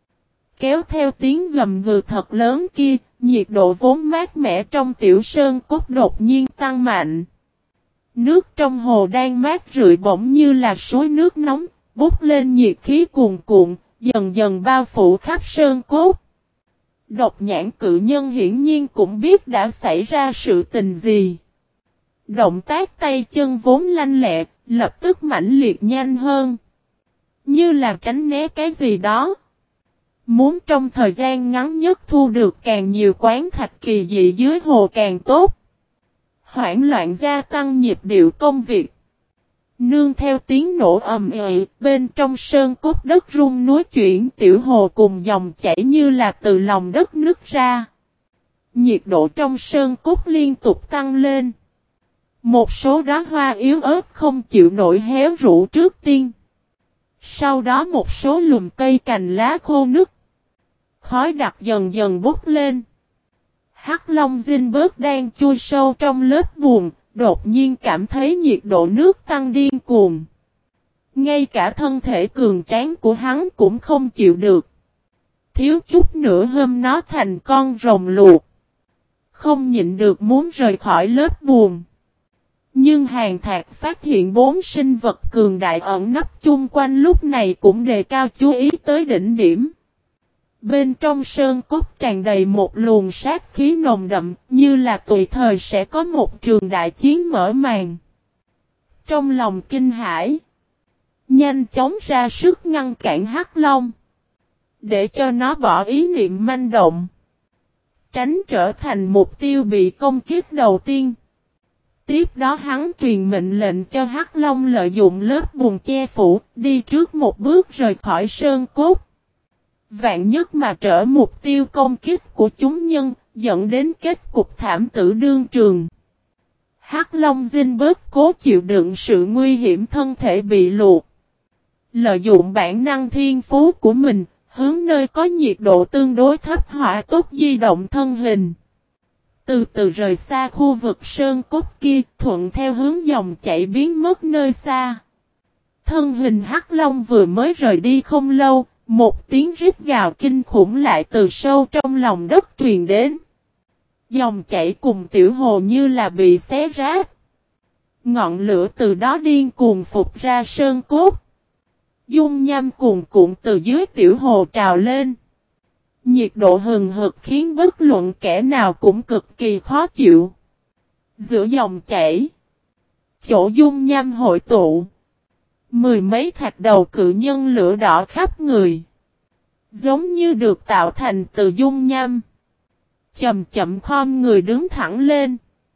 Kéo theo tiếng gầm gừ thật lớn kia, nhiệt độ vốn mát mẻ trong tiểu sơn cốt đột nhiên tăng mạnh. Nước trong hồ đang mát rượi bỗng như là suối nước nóng, bốc lên nhiệt khí cuồn cuộn, dần dần bao phủ khắp sơn cốt. Độc nhãn cự nhân hiển nhiên cũng biết đã xảy ra sự tình gì. Động tác tay chân vốn lanh lẹ, lập tức mãnh liệt nhanh hơn. Như là tránh né cái gì đó. Muốn trong thời gian ngắn nhất thu được càng nhiều quán thạch kỳ dị dưới hồ càng tốt. Hoảng loạn gia tăng nhịp điệu công việc. Nương theo tiếng nổ ầm ĩ, bên trong sơn cốt đất rung núi chuyển tiểu hồ cùng dòng chảy như là từ lòng đất nứt ra. Nhiệt độ trong sơn cốt liên tục tăng lên. Một số đóa hoa yếu ớt không chịu nổi héo rũ trước tiên. Sau đó một số lùm cây cành lá khô nứt. Khói đặc dần dần bốc lên. Hắc Long Zinberg đang chui sâu trong lớp bùn, đột nhiên cảm thấy nhiệt độ nước tăng điên cuồng. Ngay cả thân thể cường tráng của hắn cũng không chịu được. Thiếu chút nữa hôm nó thành con rồng luộc. Không nhịn được muốn rời khỏi lớp bùn. Nhưng Hàn Thạc phát hiện 4 sinh vật cường đại ẩn nấp chung quanh lúc này cũng đề cao chú ý tới đỉnh điểm. Bên trong sơn cốt tràn đầy một luồng sát khí nồng đậm, như là tùy thời sẽ có một trường đại chiến mở màn. Trong lòng kinh hãi, nhanh chóng ra sức ngăn cản Hắc Long, để cho nó bỏ ý niệm manh động, tránh trở thành mục tiêu bị công kích đầu tiên. Tiếp đó hắn truyền mệnh lệnh cho Hắc Long lợi dụng lớp bùn che phủ, đi trước một bước rời khỏi sơn cốt. Vạn nhất mà trở mục tiêu công kích của chúng nhân, dẫn đến kết cục thảm tử đương trường. Hắc Long Dinh bớt cố chịu đựng sự nguy hiểm thân thể bị luộc. Lợi dụng bản năng thiên phú của mình, hướng nơi có nhiệt độ tương đối thấp hỏa tốc di động thân hình. Từ từ rời xa khu vực sơn cốt kia, thuận theo hướng dòng chảy biến mất nơi xa. Thân hình Hắc Long vừa mới rời đi không lâu, một tiếng rít gào kinh khủng lại từ sâu trong lòng đất truyền đến. Dòng chảy cùng tiểu hồ như là bị xé rách. Ngọn lửa từ đó điên cuồng phục ra sơn cốt. Dung nham cuồn cuộn từ dưới tiểu hồ trào lên. Nhiệt độ hừng hực khiến bất luận kẻ nào cũng cực kỳ khó chịu. Giữa dòng chảy, chỗ dung nham hội tụ, mười mấy thạch đầu cự nhân lửa đỏ khắp người, giống như được tạo thành từ dung nham. Chậm chậm khom người đứng thẳng lên.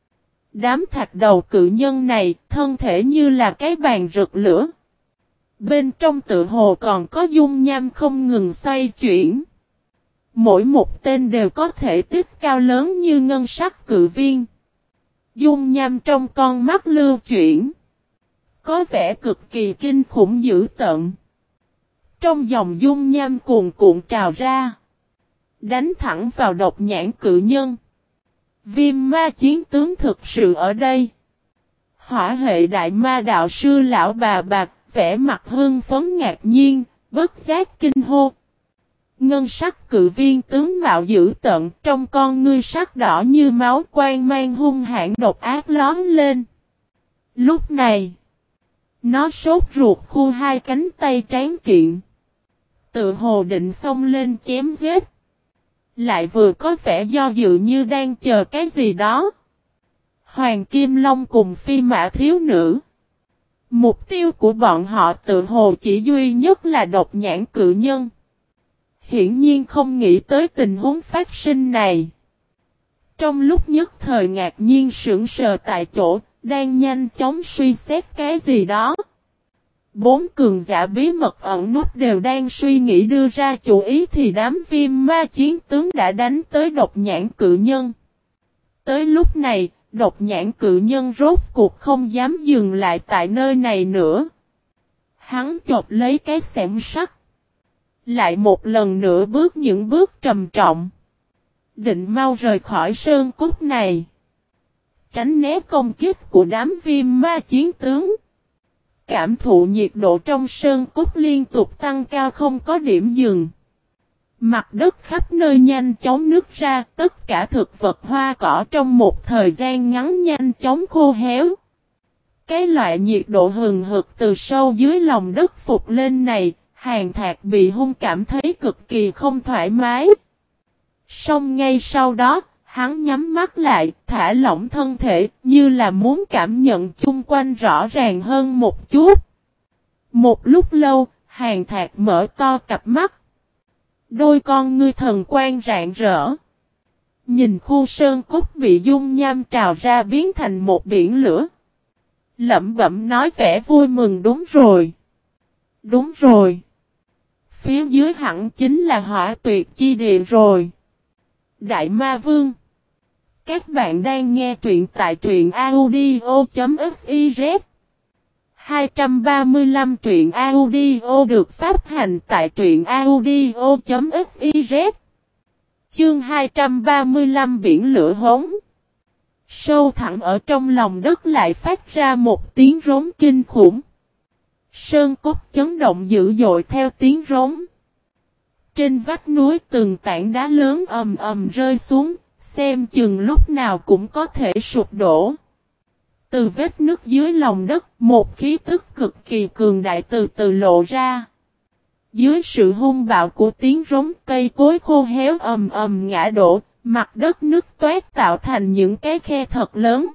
Đám thạch đầu cự nhân này, thân thể như là cái bàn rực lửa. Bên trong tự hồ còn có dung nham không ngừng xoay chuyển. Mỗi một tên đều có thể tích cao lớn như ngân sắc cự viên. Dung nham trong con mắt lưu chuyển, có vẻ cực kỳ kinh khủng dữ tợn. Trong dòng dung nham cuồn cuộn trào ra, đánh thẳng vào độc nhãn cự nhân. Viêm ma chiến tướng thực sự ở đây. Hỏa hệ đại ma đạo sư lão bà bạc, vẻ mặt hưng phấn ngạc nhiên, bất giác kinh hô. Ngân sắc cự viên tướng mạo dữ tợn, trong con ngươi sắc đỏ như máu, quang mang hung hãn độc ác lóm lên. Lúc này, nó sốt ruột khu hai cánh tay tráng kiện, tự hồ định xông lên chém giết. Lại vừa có vẻ do dự như đang chờ cái gì đó. Hoàng Kim Long cùng phi mã thiếu nữ, mục tiêu của bọn họ tự hồ chỉ duy nhất là độc nhãn cự nhân. Hiển nhiên không nghĩ tới tình huống phát sinh này. Trong lúc nhất thời ngạc nhiên sững sờ tại chỗ, đang nhanh chóng suy xét cái gì đó. Bốn cường giả bí mật ẩn nút đều đang suy nghĩ đưa ra chủ ý thì đám viêm ma chiến tướng đã đánh tới độc nhãn cự nhân. Tới lúc này, độc nhãn cự nhân rốt cuộc không dám dừng lại tại nơi này nữa. Hắn chộp lấy cái xẻng sắt, lại một lần nữa bước những bước trầm trọng, định mau rời khỏi sơn cốt này, tránh né công kích của đám viêm ma chiến tướng. Cảm thụ nhiệt độ trong sơn cốt liên tục tăng cao không có điểm dừng. Mặt đất khắp nơi nhanh chóng nứt ra, tất cả thực vật hoa cỏ trong một thời gian ngắn nhanh chóng khô héo. Cái loại nhiệt độ hừng hực từ sâu dưới lòng đất phục lên này, Hàn Thạc bị hung cảm thấy cực kỳ không thoải mái. Song ngay sau đó, hắn nhắm mắt lại, thả lỏng thân thể, như là muốn cảm nhận chung quanh rõ ràng hơn một chút. Một lúc lâu, Hàn Thạc mở to cặp mắt. Đôi con ngươi thần quang rạng rỡ. Nhìn khu sơn cốt bị dung nham trào ra biến thành một biển lửa. Lẩm bẩm nói vẻ vui mừng đúng rồi. Đúng rồi. Phía dưới hẳn chính là hỏa tuyệt chi địa rồi. Đại Ma Vương. Các bạn đang nghe truyện tại truyện audio.fiz. 235 truyện audio được phát hành tại truyện audio.fiz. Chương 235 biển lửa hống. Sâu thẳm ở trong lòng đất lại phát ra một tiếng rống kinh khủng. Sơn cốt chấn động dữ dội theo tiếng rống. Trên vách núi từng tảng đá lớn ầm ầm rơi xuống, xem chừng lúc nào cũng có thể sụp đổ. Từ vết nứt dưới lòng đất, một khí tức cực kỳ cường đại từ từ lộ ra. Dưới sự hung bạo của tiếng rống, cây cối khô héo ầm ầm ngã đổ, mặt đất nứt toát tạo thành những cái khe thật lớn.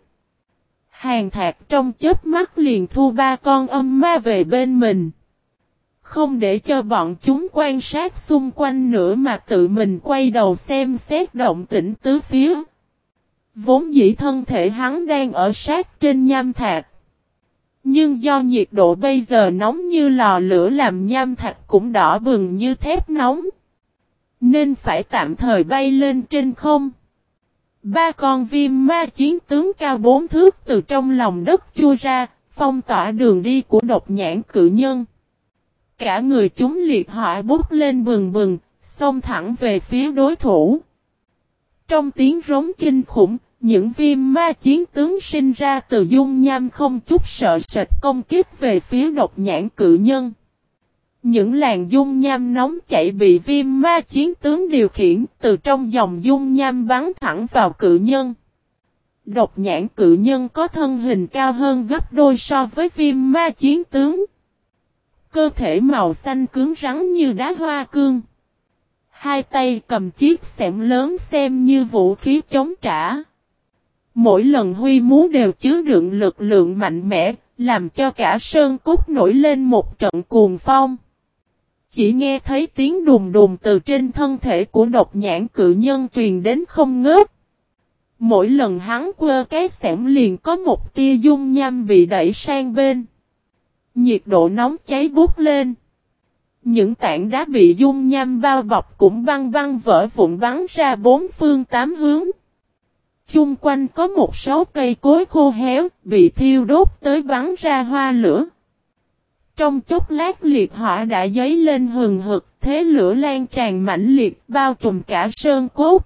Hàn Thạc trong chớp mắt liền thu 3 con âm ma về bên mình. Không để cho bọn chúng quan sát xung quanh nữa mà tự mình quay đầu xem xét động tĩnh tứ phía. Vốn dĩ thân thể hắn đang ở sát trên nham thạch. Nhưng do nhiệt độ bây giờ nóng như lò lửa làm nham thạch cũng đỏ bừng như thép nóng. Nên phải tạm thời bay lên trên không. 3 con viêm ma chiến tướng cao 4 thước từ trong lòng đất chui ra, phong tỏa đường đi của độc nhãn cự nhân. Cả người chúng liệt hỏa bốc lên bừng bừng, xông thẳng về phía đối thủ. Trong tiếng rống kinh khủng, những viêm ma chiến tướng sinh ra từ dung nham không chút sợ sệt công kích về phía độc nhãn cự nhân. Những làn dung nham nóng chảy bị viêm ma chiến tướng điều khiển từ trong dòng dung nham bắn thẳng vào cự nhân. Độc nhãn cự nhân có thân hình cao hơn gấp đôi so với viêm ma chiến tướng. Cơ thể màu xanh cứng rắn như đá hoa cương. Hai tay cầm chiếc xẻng lớn xem như vũ khí chống trả. Mỗi lần huy múa đều chứa đựng lực lượng mạnh mẽ, làm cho cả sơn cốt nổi lên một trận cuồng phong. Chỉ nghe thấy tiếng đùng đùng từ trên thân thể của độc nhãn cự nhân truyền đến không ngớt. Mỗi lần hắn quơ cái xẻng liền có một tia dung nham bị đẩy sang bên. Nhiệt độ nóng cháy bút lên. Những tảng đá bị dung nham bao bọc cũng băng băng vỡ vụn bắn ra 4 phương 8 hướng. Chung quanh có một số cây cối khô héo bị thiêu đốt tới bắn ra hoa lửa. Trong chốc lát liệt hỏa đã dấy lên hừng hực, thế lửa lan tràn mãnh liệt bao trùm cả sơn cốt.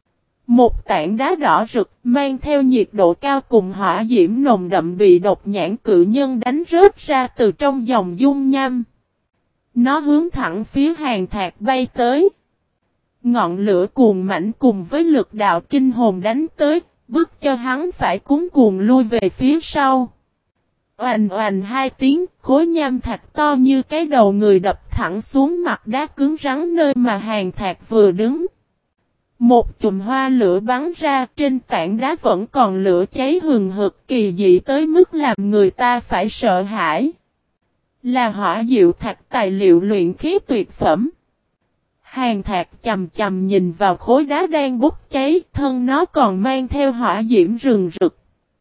Một tảng đá đỏ rực mang theo nhiệt độ cao cùng hỏa diễm nồng đậm bị độc nhãn cự nhân đánh rớt ra từ trong dòng dung nham. Nó hướng thẳng phía Hàn Thạc bay tới. Ngọn lửa cuồng mãnh cùng với lực đạo kinh hồn đánh tới, bức cho hắn phải cuống cuồng lui về phía sau. Oành oành 2 tiếng, khối nham thạch to như cái đầu người đập thẳng xuống mặt đá cứng rắn nơi mà Hàn Thạc vừa đứng. Một chùm hoa lửa bắn ra, trên tảng đá vẫn còn lửa cháy hừng hực kỳ dị tới mức làm người ta phải sợ hãi. Là hỏa diệu thạch, tài liệu luyện khí tuyệt phẩm. Hàn Thạc chầm chầm nhìn vào khối đá đang bốc cháy, thân nó còn mang theo hỏa diễm rừng rực.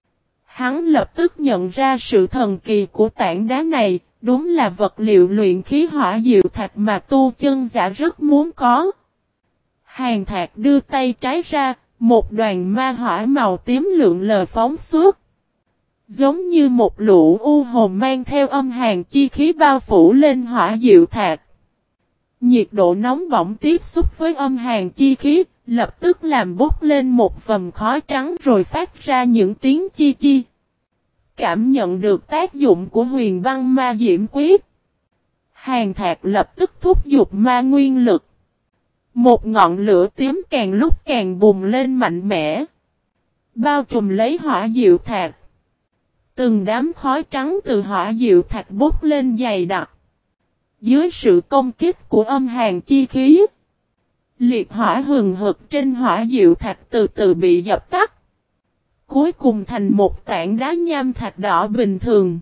Hắn lập tức nhận ra sự thần kỳ của tảng đá này, đúng là vật liệu luyện khí hỏa diệu thạch mà tu chân giả rất muốn có. Hàn Thạc đưa tay trái ra, một đoàn ma hỏa màu tím lượn lờ phóng xuất. Giống như một lũ u hồn mang theo âm hàn chi khí bao phủ lên hỏa diệu thạch. Nhiệt độ nóng bỏng tiếp xúc với âm hàn chi khí, lập tức làm bốc lên một vầng khói trắng rồi phát ra những tiếng chi chi. Cảm nhận được tác dụng của huyền băng ma diễm quyết. Hàn Thạc lập tức thúc giục ma nguyên lực. Một ngọn lửa tím càng lúc càng bùng lên mạnh mẽ. Bao trùm lấy hỏa diệu thạch. Từng đám khói trắng từ hỏa diệu thạch bốc lên dày đặc. Dưới sự công kích của âm hàn chi khí, liệt hỏa hừng hực trên hỏa diệu thạch từ từ bị dập tắt. Cuối cùng thành một tảng đá nham thạch đỏ bình thường.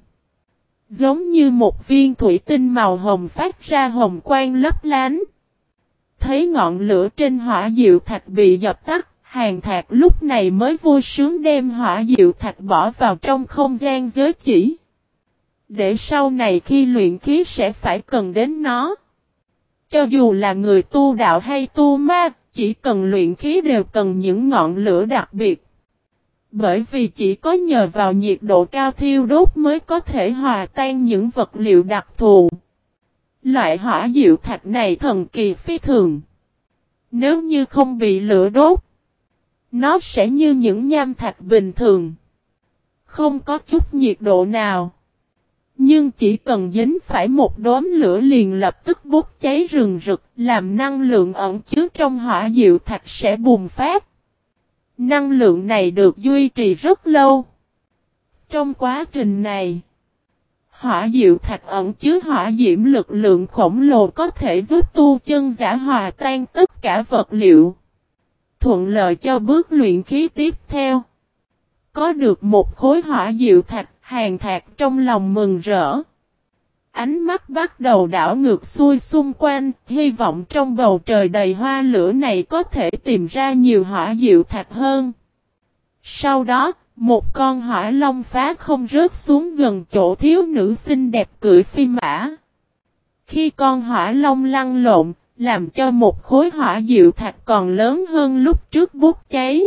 Giống như một viên thủy tinh màu hồng phát ra hồng quang lấp lánh. Thấy ngọn lửa trên hỏa diệu thạch bị dập tắt, Hàn Thạc lúc này mới vui sướng đem hỏa diệu thạch bỏ vào trong không gian giới chỉ. Để sau này khi luyện khí sẽ phải cần đến nó. Cho dù là người tu đạo hay tu ma, chỉ cần luyện khí đều cần những ngọn lửa đặc biệt. Bởi vì chỉ có nhờ vào nhiệt độ cao thiêu đốt mới có thể hòa tan những vật liệu đặc thù. Loại hỏa diệu thạch này thần kỳ phi thường. Nếu như không bị lửa đốt, nó sẽ như những nham thạch bình thường. Không có chút nhiệt độ nào. Nhưng chỉ cần dính phải một đốm lửa liền lập tức bốc cháy rừng rực, làm năng lượng ẩn chứa trong hỏa diệu thạch sẽ bùng phát. Năng lượng này được duy trì rất lâu. Trong quá trình này, Hỏa diệu thạch ẩn chứa hỏa diễm lực lượng khổng lồ có thể giúp tu chân giả hòa tan tất cả vật liệu. Thuận lợi cho bước luyện khí tiếp theo. Có được một khối hỏa diệu thạch, Hàn Thạc trong lòng mừng rỡ. Ánh mắt bắt đầu đảo ngược xuôi xung quanh, hy vọng trong bầu trời đầy hoa lửa này có thể tìm ra nhiều hỏa diệu thạch hơn. Sau đó, một con hỏa long phá không rớt xuống gần chỗ thiếu nữ xinh đẹp cưỡi phi mã. Khi con hỏa long lăn lộn, làm cho một khối hỏa diệu thạch còn lớn hơn lúc trước bốc cháy.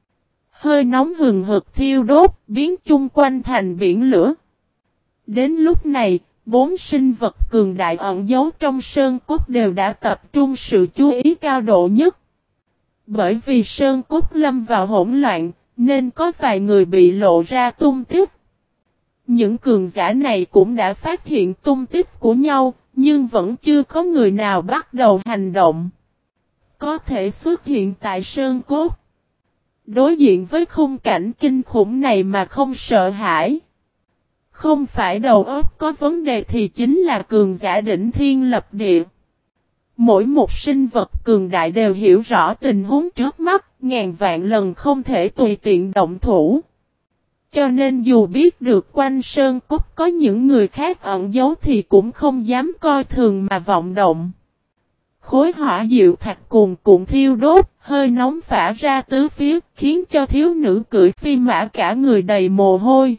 Hơi nóng hừng hực thiêu đốt, biến chung quanh thành biển lửa. Đến lúc này, 4 sinh vật cường đại ẩn giấu trong sơn cốt đều đã tập trung sự chú ý cao độ nhất. Bởi vì sơn cốt lâm vào hỗn loạn, nên có vài người bị lộ ra tung tích. Những cường giả này cũng đã phát hiện tung tích của nhau, nhưng vẫn chưa có người nào bắt đầu hành động. Có thể xuất hiện tại sơn cốt. Đối diện với khung cảnh kinh khủng này mà không sợ hãi. Không phải đầu óc có vấn đề thì chính là cường giả đỉnh thiên lập địa. Mỗi một sinh vật cường đại đều hiểu rõ tình huống trước mắt, ngàn vạn lần không thể tùy tiện động thủ. Cho nên dù biết được quanh sơn cốt có những người khác ẩn giấu thì cũng không dám coi thường mà vọng động. Khối hỏa diệu thạch cuồn cuộn thiêu đốt, hơi nóng phả ra tứ phía, khiến cho thiếu nữ cưỡi phi mã cả người đầy mồ hôi.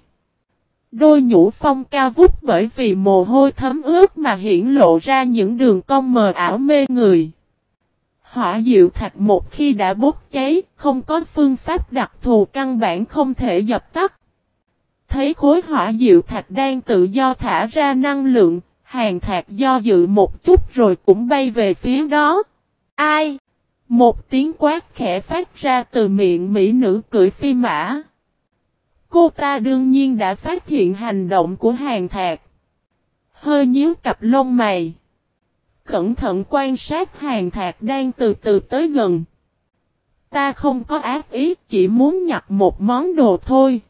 Đôi nhũ phong cao vút bởi vì mồ hôi thấm ướt mà hiển lộ ra những đường cong mờ ảo mê người. Hỏa diệu thạch một khi đã bốc cháy, không có phương pháp đặc thù căn bản không thể dập tắt. Thấy khối hỏa diệu thạch đang tự do thả ra năng lượng, Hàn Thạc do dự một chút rồi cũng bay về phía đó. Ai? Một tiếng quát khẽ phát ra từ miệng mỹ nữ cưỡi phi mã. Cô ta đương nhiên đã phát hiện hành động của Hàn Thạc. Hơi nhíu cặp lông mày. Cẩn thận quan sát Hàn Thạc đang từ từ tới gần. Ta không có ác ý, chỉ muốn nhặt một món đồ thôi.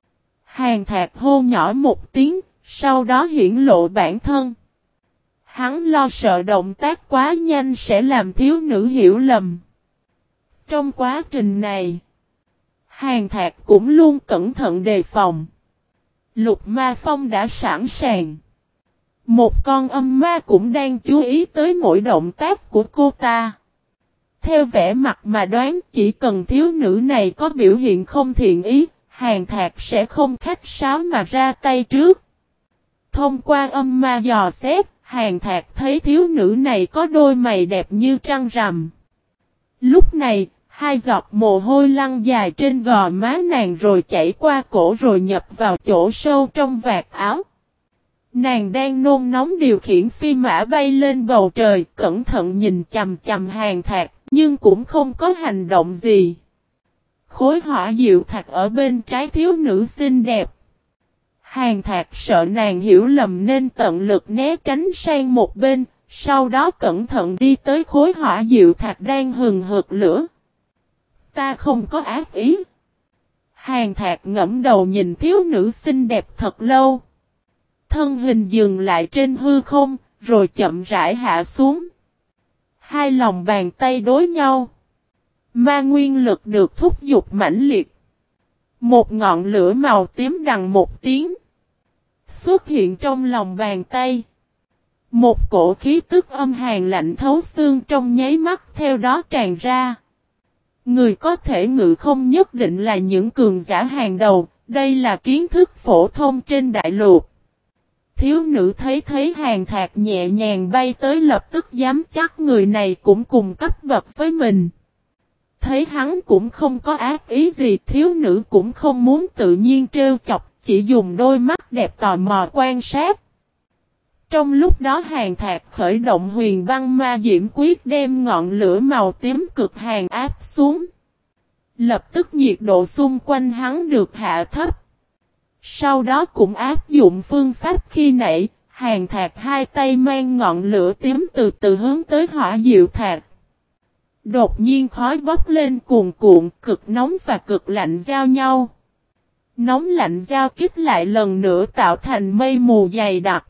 Hàn Thạc hô nhỏ một tiếng, sau đó hiển lộ bản thân. Hắn lo sợ động tác quá nhanh sẽ làm thiếu nữ hiểu lầm. Trong quá trình này, Hàn Thạc cũng luôn cẩn thận đề phòng. Lục Ma Phong đã sẵn sàng. Một con âm ma cũng đang chú ý tới mỗi động tác của cô ta. Theo vẻ mặt mà đoán chỉ cần thiếu nữ này có biểu hiện không thiện ý, Hàn Thạc sẽ không khách sáo mà ra tay trước. Thông qua âm ma dò xét, Hàn Thạc thấy thiếu nữ này có đôi mày đẹp như trăng rằm. Lúc này, 2 giọt mồ hôi lăn dài trên gò má nàng rồi chảy qua cổ rồi nhập vào chỗ sâu trong vạt áo. Nàng đang nôn nóng điều khiển phi mã bay lên bầu trời, cẩn thận nhìn chằm chằm Hàn Thạc, nhưng cũng không có hành động gì. Khối hỏa diệu thạch ở bên trái thiếu nữ xinh đẹp. Hàn Thạc sợ nàng hiểu lầm nên tận lực né tránh sang một bên, sau đó cẩn thận đi tới khối hỏa diệu thạch đang hừng hực lửa. Ta không có ác ý. Hàn Thạc ngẫm đầu nhìn thiếu nữ xinh đẹp thật lâu. Thân hình dừng lại trên hư không, rồi chậm rãi hạ xuống. 2 lòng bàn tay đối nhau. Ma nguyên lực được thúc giục mãnh liệt. Một ngọn lửa màu tím đằng một tiếng xuất hiện trong lòng bàn tay. Một cổ khí tức âm hàn lạnh thấu xương trong nháy mắt theo đó tràn ra. Người có thể ngự không nhất định là những cường giả hàng đầu, đây là kiến thức phổ thông trên đại lục. Thiếu nữ thấy Hàn Thạc nhẹ nhàng bay tới lập tức dám chắc người này cũng cùng cấp bậc với mình. Thấy hắn cũng không có ác ý gì, thiếu nữ cũng không muốn tự nhiên trêu chọc, chỉ dùng đôi mắt đẹp tò mò quan sát. Trong lúc đó Hàn Thạc khởi động huyền băng ma diễm quyết đem ngọn lửa màu tím cực hàn áp xuống. Lập tức nhiệt độ xung quanh hắn được hạ thấp. Sau đó cũng áp dụng phương pháp khi nãy, Hàn Thạc 2 tay mang ngọn lửa tím từ từ hướng tới hỏa diệu thạch. Đột nhiên khói bốc lên cuồn cuộn, cực nóng và cực lạnh giao nhau. Nóng lạnh giao kích lại lần nữa tạo thành mây mù dày đặc.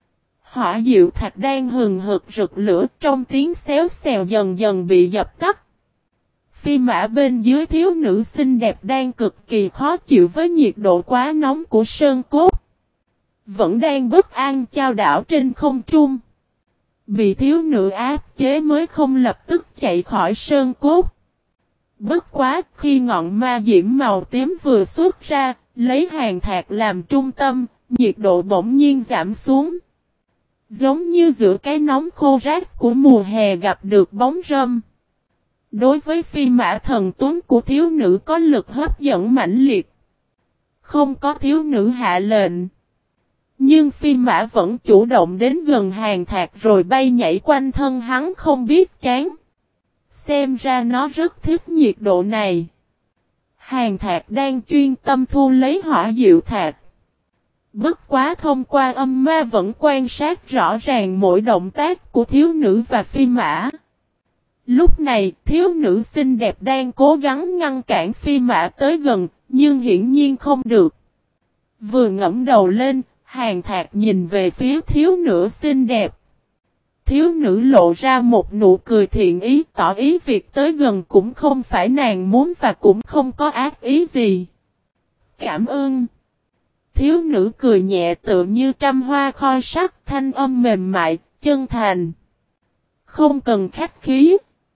Hỏa diệu thạch đang hừng hực rực lửa trong tiếng xéo xèo dần dần bị dập tắt. Phi mã bên dưới thiếu nữ xinh đẹp đang cực kỳ khó chịu với nhiệt độ quá nóng của sơn cốt. Vẫn đang bất an chao đảo trên không trung. Bị thiếu nữ áp chế mới không lập tức chạy khỏi sơn cốt. Bất quá khi ngọn ma diễm màu tím vừa xuất ra, lấy hàng thạc làm trung tâm, nhiệt độ bỗng nhiên giảm xuống. Giống như giữa cái nóng khô rát của mùa hè gặp được bóng râm. Đối với phi mã thần tuấn của thiếu nữ có lực hấp dẫn mãnh liệt. Không có thiếu nữ hạ lệnh. Nhưng phi mã vẫn chủ động đến gần hàng thạc rồi bay nhảy quanh thân hắn không biết chán. Xem ra nó rất thích nhiệt độ này. Hàng thạc đang chuyên tâm thu lấy hỏa diệu thạch. Bất quá thông qua âm ma vẫn quan sát rõ ràng mỗi động tác của thiếu nữ và phi mã. Lúc này thiếu nữ xinh đẹp đang cố gắng ngăn cản phi mã tới gần, nhưng hiển nhiên không được. Vừa ngẫm đầu lên, hàng thạc nhìn về phía thiếu nữ xinh đẹp. Thiếu nữ lộ ra một nụ cười thiện ý tỏ ý việc tới gần cũng không phải nàng muốn và cũng không có ác ý gì. Cảm ơn. Thiếu nữ cười nhẹ tựa như trăm hoa khoi sắc thanh âm mềm mại, chân thành. Không cần khách khí.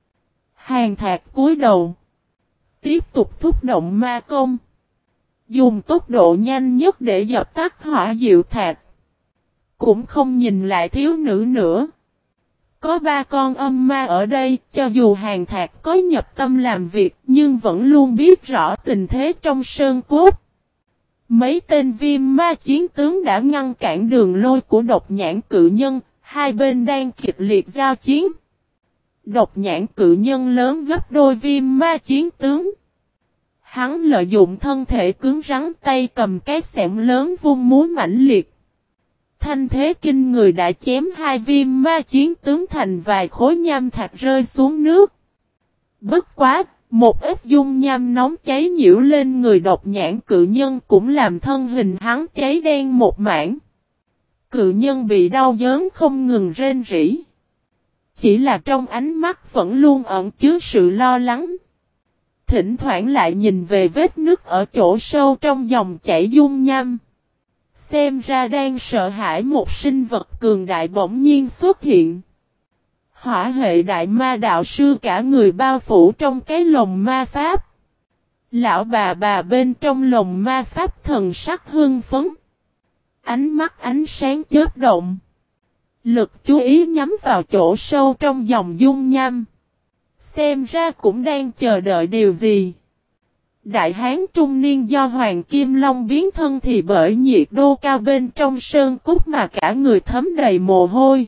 Hàng thạc cúi đầu. Tiếp tục thúc động ma công. Dùng tốc độ nhanh nhất để dập tắt hỏa diệu thạch. Cũng không nhìn lại thiếu nữ nữa. Có 3 con âm ma ở đây, cho dù hàng thạc có nhập tâm làm việc nhưng vẫn luôn biết rõ tình thế trong sơn cốt. Mấy tên viêm ma chiến tướng đã ngăn cản đường lôi của độc nhãn cự nhân, hai bên đang kịch liệt giao chiến. Độc nhãn cự nhân lớn gấp đôi viêm ma chiến tướng. Hắn lợi dụng thân thể cứng rắn tay cầm cái xẻng lớn vung múa mãnh liệt. Thanh thế kinh người đã chém hai viêm ma chiến tướng thành vài khối nham thạch rơi xuống nước. Bất quá, một ít dung nham nóng cháy nhiễu lên người độc nhãn cự nhân cũng làm thân hình hắn cháy đen một mảng. Cự nhân bị đau đớn không ngừng rên rỉ. Chỉ là trong ánh mắt vẫn luôn ẩn chứa sự lo lắng. Thỉnh thoảng lại nhìn về vết nứt ở chỗ sâu trong dòng chảy dung nham. Xem ra đang sợ hãi một sinh vật cường đại bỗng nhiên xuất hiện. Hỏa hệ đại ma đạo sư cả người bao phủ trong cái lồng ma pháp. Lão bà bên trong lồng ma pháp thần sắc hưng phấn. Ánh mắt ánh sáng chớp động. Lực chú ý nhắm vào chỗ sâu trong dòng dung nham. Xem ra cũng đang chờ đợi điều gì. Đại hán trung niên do Hoàng Kim Long biến thân thì bởi nhiệt độ cao bên trong sơn cốt mà cả người thấm đầy mồ hôi.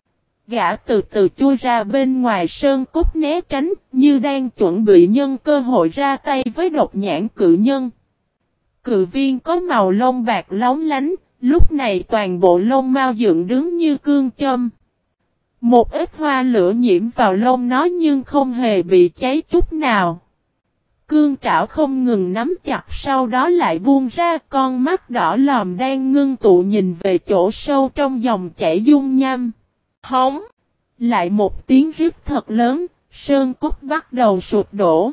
Gã từ từ chui ra bên ngoài sơn cốt né tránh như đang chuẩn bị nhân cơ hội ra tay với độc nhãn cự nhân. Cự viên có màu lông bạc lóng lánh, lúc này toàn bộ lông mao dựng đứng như cương châm. Một ít hoa lửa nhiễm vào lông nó nhưng không hề bị cháy chút nào. Cương trảo không ngừng nắm chặt sau đó lại buông ra con mắt đỏ lòm đang ngưng tụ nhìn về chỗ sâu trong dòng chảy dung nham. Hống! Lại một tiếng rít thật lớn, sơn cốt bắt đầu sụp đổ.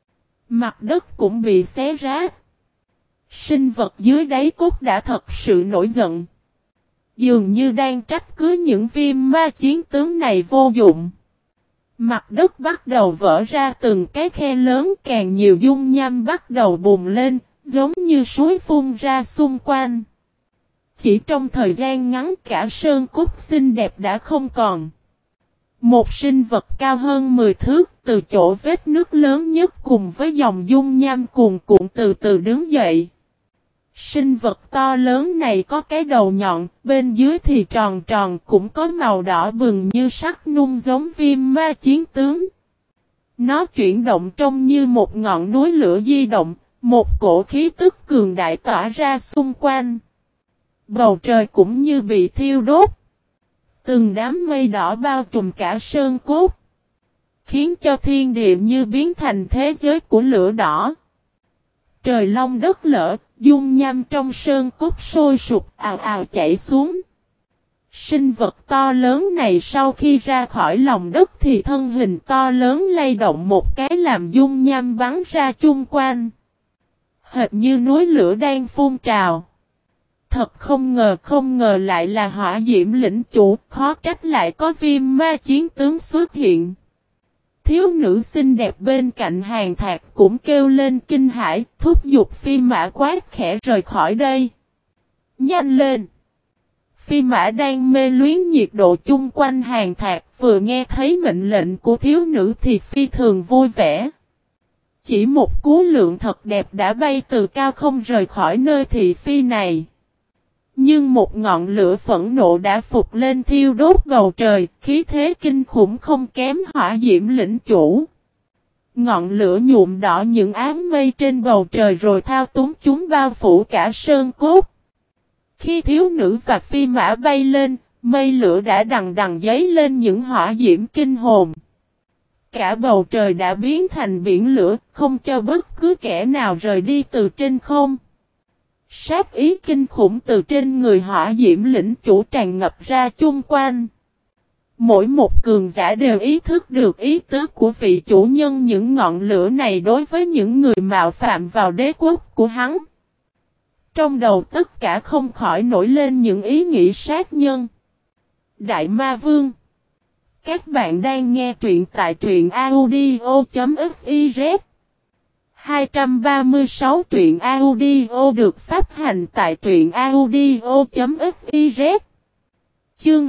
Mặt đất cũng bị xé rách. Sinh vật dưới đáy cốt đã thật sự nổi giận. Dường như đang trách cứ những viêm ma chiến tướng này vô dụng. Mặt đất bắt đầu vỡ ra từng cái khe lớn càng nhiều dung nham bắt đầu bùng lên, giống như suối phun ra xung quanh. Chỉ trong thời gian ngắn cả sơn cốt xinh đẹp đã không còn. Một sinh vật cao hơn 10 thước từ chỗ vết nước lớn nhất cùng với dòng dung nham cuồn cuộn từ từ đứng dậy. Sinh vật to lớn này có cái đầu nhọn, bên dưới thì tròn tròn cũng có màu đỏ bừng như sắt nung giống viêm ma chiến tướng. Nó chuyển động trông như một ngọn núi lửa di động, một cổ khí tức cường đại tỏa ra xung quanh. Bầu trời cũng như bị thiêu đốt. Từng đám mây đỏ bao trùm cả sơn cốt, khiến cho thiên địa như biến thành thế giới của lửa đỏ. Trời long đất lở, dung nham trong sơn cốt sôi sục ào ào chảy xuống. Sinh vật to lớn này sau khi ra khỏi lòng đất thì thân hình to lớn lay động một cái làm dung nham bắn ra chung quanh. Hệt như núi lửa đang phun trào. Thật không ngờ lại là hỏa diễm lĩnh chủ, khó trách lại có viêm ma chiến tướng xuất hiện. Thiếu nữ xinh đẹp bên cạnh Hàn Thạc cũng kêu lên kinh hãi, thúc giục phi mã quát khẽ rời khỏi đây. Nhanh lên! Phi mã đang mê luyến nhiệt độ chung quanh Hàn Thạc, vừa nghe thấy mệnh lệnh của thiếu nữ thì phi thường vui vẻ. Chỉ một cú lượn thật đẹp đã bay từ cao không rời khỏi nơi thị phi này. Nhưng một ngọn lửa phẫn nộ đã phục lên thiêu đốt bầu trời, khí thế kinh khủng không kém hỏa diễm lĩnh chủ. Ngọn lửa nhuộm đỏ những áng mây trên bầu trời rồi thao túng chúng bao phủ cả sơn cốt. Khi thiếu nữ và phi mã bay lên, mây lửa đã đằng đằng dấy lên những hỏa diễm kinh hồn. Cả bầu trời đã biến thành biển lửa, không cho bất cứ kẻ nào rời đi từ trên không. Sát ý kinh khủng từ trên người hỏa diễm lĩnh chủ tràn ngập ra chung quanh. Mỗi một cường giả đều ý thức được ý tứ của vị chủ nhân những ngọn lửa này đối với những người mạo phạm vào đế quốc của hắn. Trong đầu tất cả không khỏi nổi lên những ý nghĩ sát nhân. Đại Ma Vương. Các bạn đang nghe truyện tại truyện audio.fiz. 236 truyện audio được phát hành tại truyện audio.fiz. Chương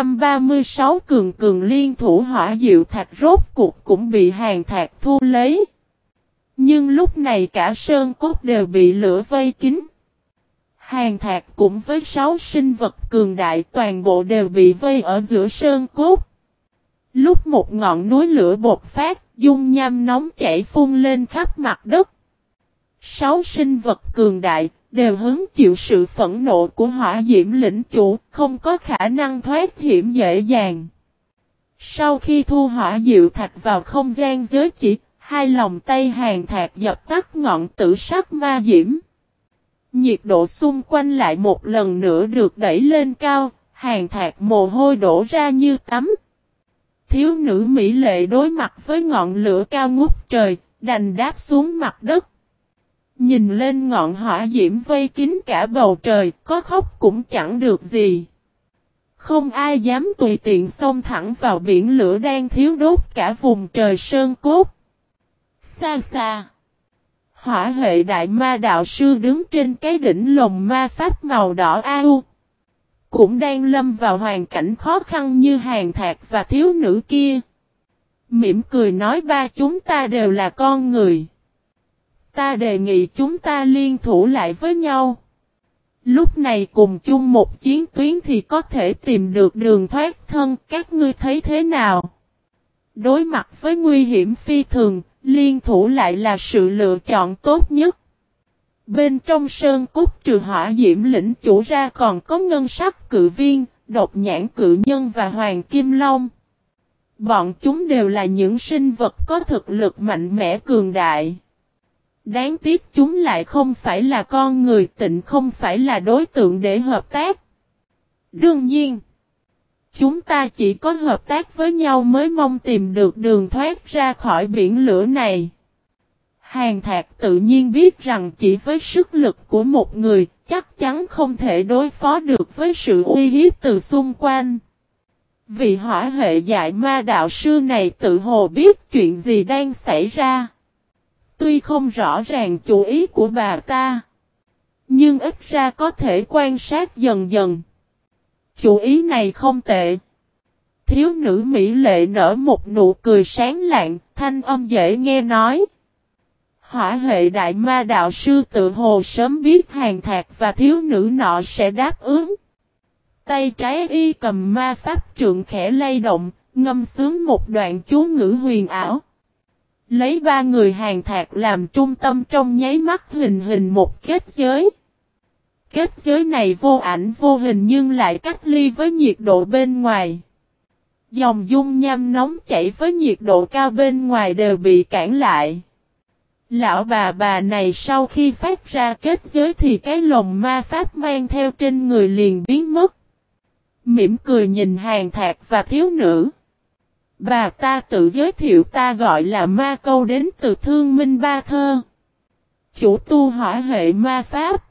236 cường liên thủ hỏa diệu thạch rốt cuộc cũng bị Hàn Thạc thu lấy. Nhưng lúc này cả sơn cốt đều bị lửa vây kín. Hàn Thạc cùng với 6 sinh vật cường đại toàn bộ đều bị vây ở giữa sơn cốt. Lúc một ngọn núi lửa bột phát, dung nham nóng chảy phun lên khắp mặt đất. 6 sinh vật cường đại đều hứng chịu sự phẫn nộ của hỏa diễm lĩnh chủ, không có khả năng thoát hiểm dễ dàng. Sau khi thu hỏa diệu thạch vào không gian giới chỉ, hai lòng tay Hàn Thạc dập tắt ngọn tử sắc ma diễm. Nhiệt độ xung quanh lại một lần nữa được đẩy lên cao, Hàn Thạc mồ hôi đổ ra như tắm. Thiếu nữ mỹ lệ đối mặt với ngọn lửa cao ngút trời, đành đáp xuống mặt đất. Nhìn lên ngọn hỏa diễm vây kín cả bầu trời, có khóc cũng chẳng được gì. Không ai dám tùy tiện xông thẳng vào biển lửa đang thiếu đốt cả vùng trời sơn cốt. Xa xa, hỏa hệ đại ma đạo sư đứng trên cái đỉnh lồng ma pháp màu đỏ au, cũng đang lâm vào hoàn cảnh khó khăn như Hàn Thạc và thiếu nữ kia. Mỉm cười nói ba chúng ta đều là con người. Ta đề nghị chúng ta liên thủ lại với nhau. Lúc này cùng chung một chiến tuyến thì có thể tìm được đường thoát thân, các ngươi thấy thế nào? Đối mặt với nguy hiểm phi thường, liên thủ lại là sự lựa chọn tốt nhất. Bên trong sơn cốt trừ hỏa diễm lĩnh chủ ra còn có ngân sắc cự viên, độc nhãn cự nhân và hoàng kim long. Bọn chúng đều là những sinh vật có thực lực mạnh mẽ cường đại. Đáng tiếc chúng lại không phải là con người, tịnh không phải là đối tượng để hợp tác. Đương nhiên, chúng ta chỉ có hợp tác với nhau mới mong tìm được đường thoát ra khỏi biển lửa này. Hàn Thạc tự nhiên biết rằng chỉ với sức lực của một người, chắc chắn không thể đối phó được với sự uy hiếp từ xung quanh. Vị hỏa hệ dại ma đạo sư này tự hồ biết chuyện gì đang xảy ra. Tuy không rõ ràng chủ ý của bà ta, nhưng ít ra có thể quan sát dần dần. Chủ ý này không tệ. Thiếu nữ mỹ lệ nở một nụ cười sáng lạng, thanh âm dễ nghe nói. Hỏa hệ đại ma đạo sư tự hồ sớm biết Hàn Thạc và thiếu nữ nọ sẽ đáp ứng. Tay trái y cầm ma pháp trượng khẽ lay động, ngâm sướng một đoạn chú ngữ huyền ảo. Lấy ba người Hàn Thạc làm trung tâm trong nháy mắt hình một kết giới. Kết giới này vô ảnh vô hình nhưng lại cách ly với nhiệt độ bên ngoài. Dòng dung nham nóng chảy với nhiệt độ cao bên ngoài đều bị cản lại. Lão bà này sau khi phát ra kết giới thì cái lồng ma pháp mang theo trên người liền biến mất. Mỉm cười nhìn Hàn Thạc và thiếu nữ. Bà ta tự giới thiệu ta gọi là Ma Câu đến từ Thương Minh Ba Thơ. Chủ tu hỏa hệ ma pháp.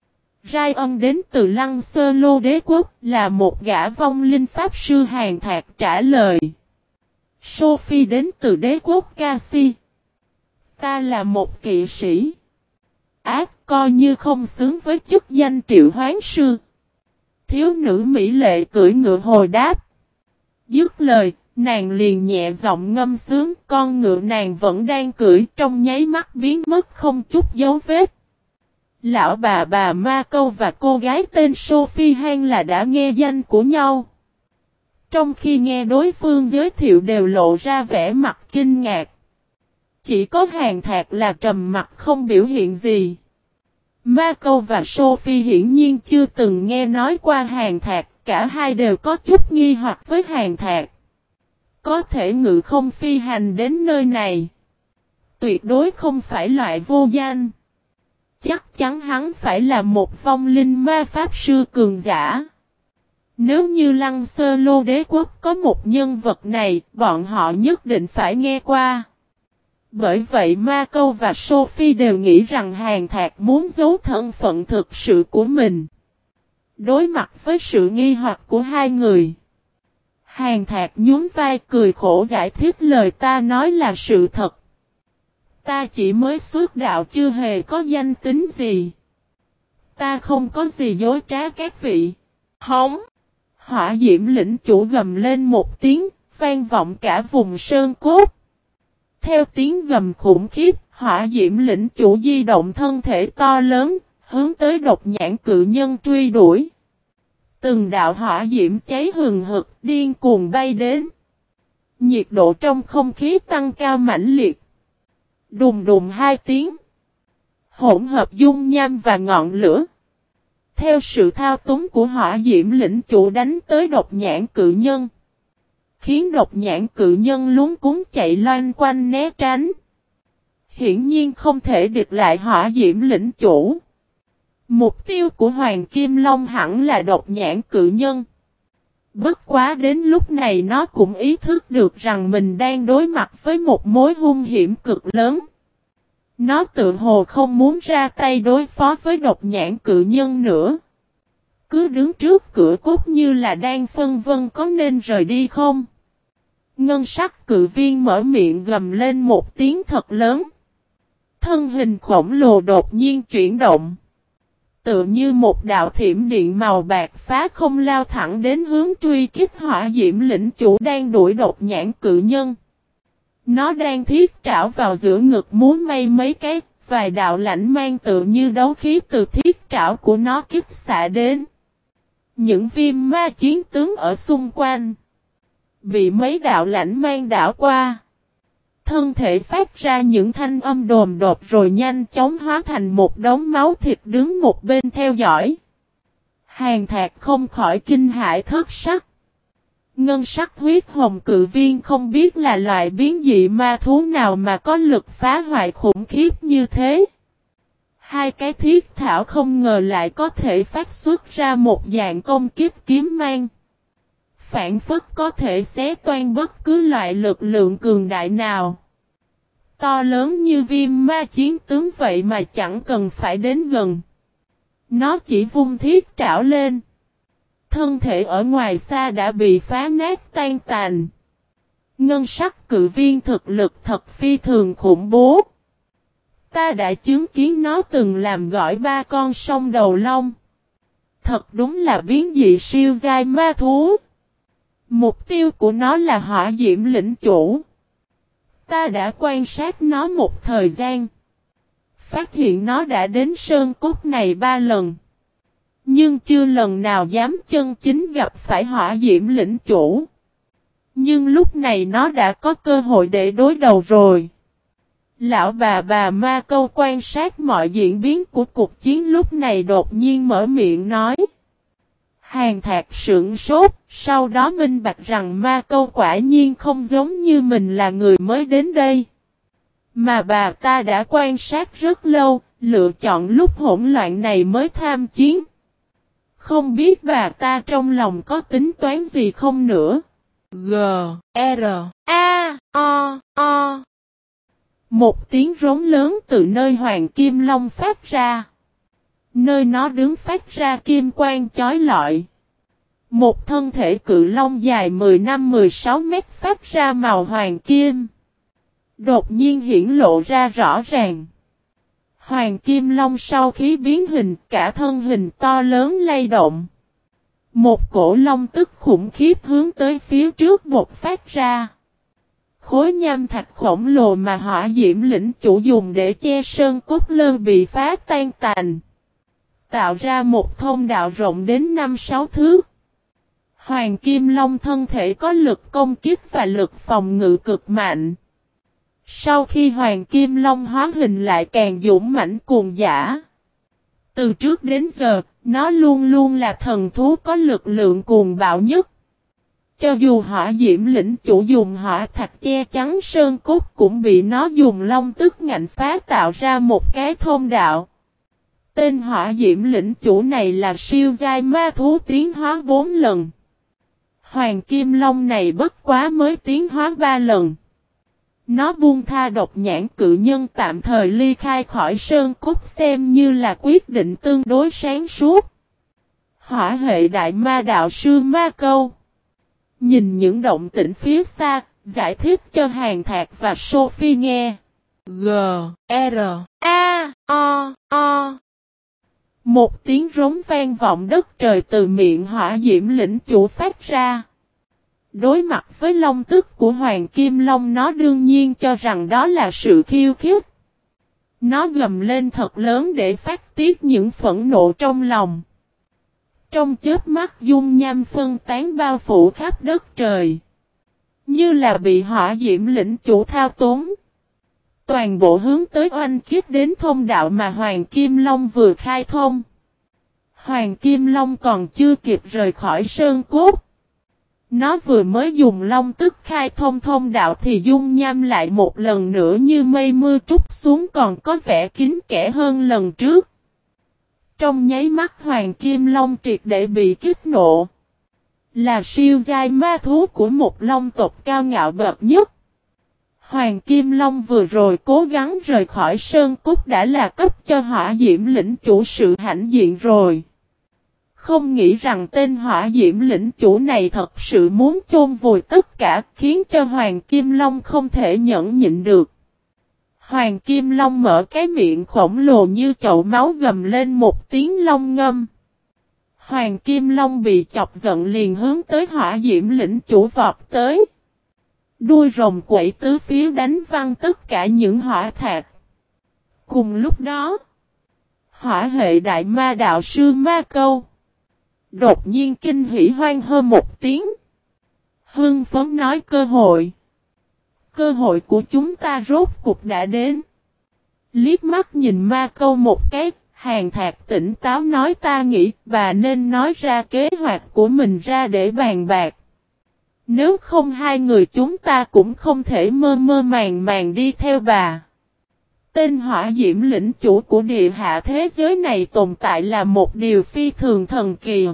Ryan đến từ Lăng Sơ Lô Đế Quốc là một gã vong linh pháp sư. Hàn Thạc trả lời. Sophie đến từ Đế Quốc Kasi. Ta là một kỵ sĩ. Ác coi như không xứng với chức danh triệu hoán sư. Thiếu nữ mỹ lệ cưỡi ngựa hồi đáp. Dứt lời, nàng liền nhẹ giọng ngâm sướng. Con ngựa nàng vẫn đang cưỡi trong nháy mắt biến mất không chút dấu vết. Lão bà Ma Câu và cô gái tên Sophie Han là đã nghe danh của nhau. Trong khi nghe đối phương giới thiệu đều lộ ra vẻ mặt kinh ngạc. Chỉ có Hàn Thạc là trầm mặt không biểu hiện gì. Ma Câu và Sophie hiển nhiên chưa từng nghe nói qua Hàn Thạc. Cả hai đều có chút nghi hoặc với Hàn Thạc. Có thể ngự không phi hành đến nơi này. Tuyệt đối không phải loại vô danh. Chắc chắn hắn phải là một vong linh ma pháp sư cường giả. Nếu như Lăng Sơ Lô Đế Quốc có một nhân vật này, bọn họ nhất định phải nghe qua. Bởi vậy Ma Câu và Sophie đều nghĩ rằng Hàn Thạc muốn giấu thân phận thực sự của mình. Đối mặt với sự nghi hoặc của hai người, Hàn Thạc nhún vai cười khổ giải thích lời ta nói là sự thật. Ta chỉ mới xuất đạo chưa hề có danh tính gì. Ta không có gì dối trá các vị. Hống! Hỏa diễm lĩnh chủ gầm lên một tiếng, vang vọng cả vùng sơn cốt. Theo tiếng gầm khủng khiếp, hỏa diễm lĩnh chủ di động thân thể to lớn, hướng tới độc nhãn cự nhân truy đuổi. Từng đạo hỏa diễm cháy hừng hực, điên cuồng bay đến. Nhiệt độ trong không khí tăng cao mãnh liệt. Đùng đùng hai tiếng. Hỗn hợp dung nham và ngọn lửa. Theo sự thao túng của hỏa diễm lĩnh chủ đánh tới độc nhãn cự nhân. Khiến độc nhãn cự nhân luống cuống chạy loanh quanh né tránh. Hiển nhiên không thể địch lại hỏa diễm lĩnh chủ. Mục tiêu của Hoàng Kim Long hẳn là độc nhãn cự nhân. Bất quá đến lúc này nó cũng ý thức được rằng mình đang đối mặt với một mối hung hiểm cực lớn. Nó tự hồ không muốn ra tay đối phó với độc nhãn cự nhân nữa. Cứ đứng trước cửa cốt như là đang phân vân có nên rời đi không. Ngân sắc cự viên mở miệng gầm lên một tiếng thật lớn. Thân hình khổng lồ đột nhiên chuyển động. Tựa như một đạo thiểm điện màu bạc phá không lao thẳng đến hướng truy kích hỏa diễm lĩnh chủ đang đuổi độc nhãn cự nhân. Nó đang thiết trảo vào giữa ngực muốn may mấy cái, vài đạo lãnh mang tự như đấu khí từ thiết trảo của nó kích xạ đến. Những viêm ma chiến tướng ở xung quanh bị mấy đạo lãnh mang đảo qua. Thân thể phát ra những thanh âm đồm đột rồi nhanh chóng hóa thành một đống máu thịt đứng một bên theo dõi. Hàn Thạc không khỏi kinh hãi thất sắc. Ngân sắc huyết hồng cự viên không biết là loại biến dị ma thú nào mà có lực phá hoại khủng khiếp như thế. Hai cái thiết thảo không ngờ lại có thể phát xuất ra một dạng công kích kiếm mang. Phản phất có thể xé toan bất cứ loại lực lượng cường đại nào. To lớn như viêm ma chiến tướng vậy mà chẳng cần phải đến gần. Nó chỉ vung thiết trảo lên. Thân thể ở ngoài xa đã bị phá nát tan tàn. Ngân sắc cự viên thực lực thật phi thường khủng bố. Ta đã chứng kiến nó từng làm gỏi 3 con sông đầu long. Thật đúng là biến dị siêu giai ma thú. Mục tiêu của nó là hỏa diễm lĩnh chủ. Ta đã quan sát nó một thời gian. Phát hiện nó đã đến sơn cốt này 3 lần. Nhưng chưa lần nào dám chân chính gặp phải hỏa diễm lĩnh chủ. Nhưng lúc này nó đã có cơ hội để đối đầu rồi. Lão bà Ma Câu quan sát mọi diễn biến của cuộc chiến lúc này đột nhiên mở miệng nói. Hàn Thạc sững sốt, sau đó minh bạch rằng Ma Câu quả nhiên không giống như mình là người mới đến đây. Mà bà ta đã quan sát rất lâu, lựa chọn lúc hỗn loạn này mới tham chiến. Không biết bà ta trong lòng có tính toán gì không nữa. G, R, A, O, O. Một tiếng rống lớn từ nơi Hoàng Kim Long phát ra. Nơi nó đứng phát ra kim quang chói lọi. Một thân thể cự long dài 15-16 mét phát ra màu hoàng kim. Đột nhiên hiển lộ ra rõ ràng. Hoàng Kim Long sau khi biến hình, cả thân hình to lớn lay động. Một cổ long tức khủng khiếp hướng tới phía trước bộc phát ra. Khối nham thạch khổng lồ mà Hỏa Diễm lĩnh chủ dùng để che sơn cốt lơ bị phá tan tành. Tạo ra một thông đạo rộng đến 5-6 thước. Hoàng Kim Long thân thể có lực công kích và lực phòng ngự cực mạnh. Sau khi Hoàng Kim Long hóa hình lại càng dũng mãnh cuồng dã. Từ trước đến giờ, nó luôn luôn là thần thú có lực lượng cuồng bạo nhất. Cho dù Hỏa Diễm lĩnh chủ dùng hỏa thạch che chắn sơn cốt cũng bị nó dùng long tức ngạnh phá tạo ra một cái thông đạo. Tên Hỏa Diễm lĩnh chủ này là siêu giai ma thú tiến hóa 4 lần. Hoàng Kim Long này bất quá mới tiến hóa 3 lần. Nó buông tha độc nhãn cự nhân tạm thời ly khai khỏi sơn cốt xem như là quyết định tương đối sáng suốt. Hỏa hệ đại ma đạo sư Ma Câu. Nhìn những động tĩnh phía xa, giải thích cho Hàn Thạc và Sophie nghe. G, R, A, O, O. Một tiếng rống vang vọng đất trời từ miệng Hỏa Diễm lĩnh chủ phát ra. Đối mặt với long tức của Hoàng Kim Long nó đương nhiên cho rằng đó là sự khiêu khích. Nó gầm lên thật lớn để phát tiết những phẫn nộ trong lòng. Trong chớp mắt dung nham phân tán bao phủ khắp đất trời. Như là bị Hỏa Diễm lĩnh chủ thao túng. Toàn bộ hướng tới oanh kích đến thông đạo mà Hoàng Kim Long vừa khai thông. Hoàng Kim Long còn chưa kịp rời khỏi sơn cốt. Nó vừa mới dùng long tức khai thông đạo thì dung nham lại một lần nữa như mây mưa trút xuống còn có vẻ kín kẽ hơn lần trước. Trong nháy mắt Hoàng Kim Long triệt để bị kích nộ. Là siêu giai ma thú của một long tộc cao ngạo bậc nhất. Hoàng Kim Long vừa rồi cố gắng rời khỏi sơn cốt đã là cấp cho Hỏa Diễm lĩnh chủ sự hãnh diện rồi. Không nghĩ rằng tên Hỏa Diễm lĩnh chủ này thật sự muốn chôn vùi tất cả khiến cho Hoàng Kim Long không thể nhẫn nhịn được. Hoàng Kim Long mở cái miệng khổng lồ như chậu máu gầm lên một tiếng long ngâm. Hoàng Kim Long bị chọc giận liền hướng tới Hỏa Diễm lĩnh chủ vọt tới. Đuôi rồng quẩy tứ phía đánh văng tất cả những hỏa thạch. Cùng lúc đó, hỏa hệ đại ma đạo sư Ma Câu đột nhiên kinh hỉ hoan hô một tiếng. Hưng phấn nói cơ hội. Cơ hội của chúng ta rốt cục đã đến. Liếc mắt nhìn Ma Câu một cái, Hàn Thạc tỉnh táo nói ta nghĩ bà nên nói ra kế hoạch của mình ra để bàn bạc. Nếu không hai người chúng ta cũng không thể mơ mơ màng màng đi theo bà. Tên Hỏa Diễm lĩnh chủ của địa hạ thế giới này tồn tại là một điều phi thường thần kỳ.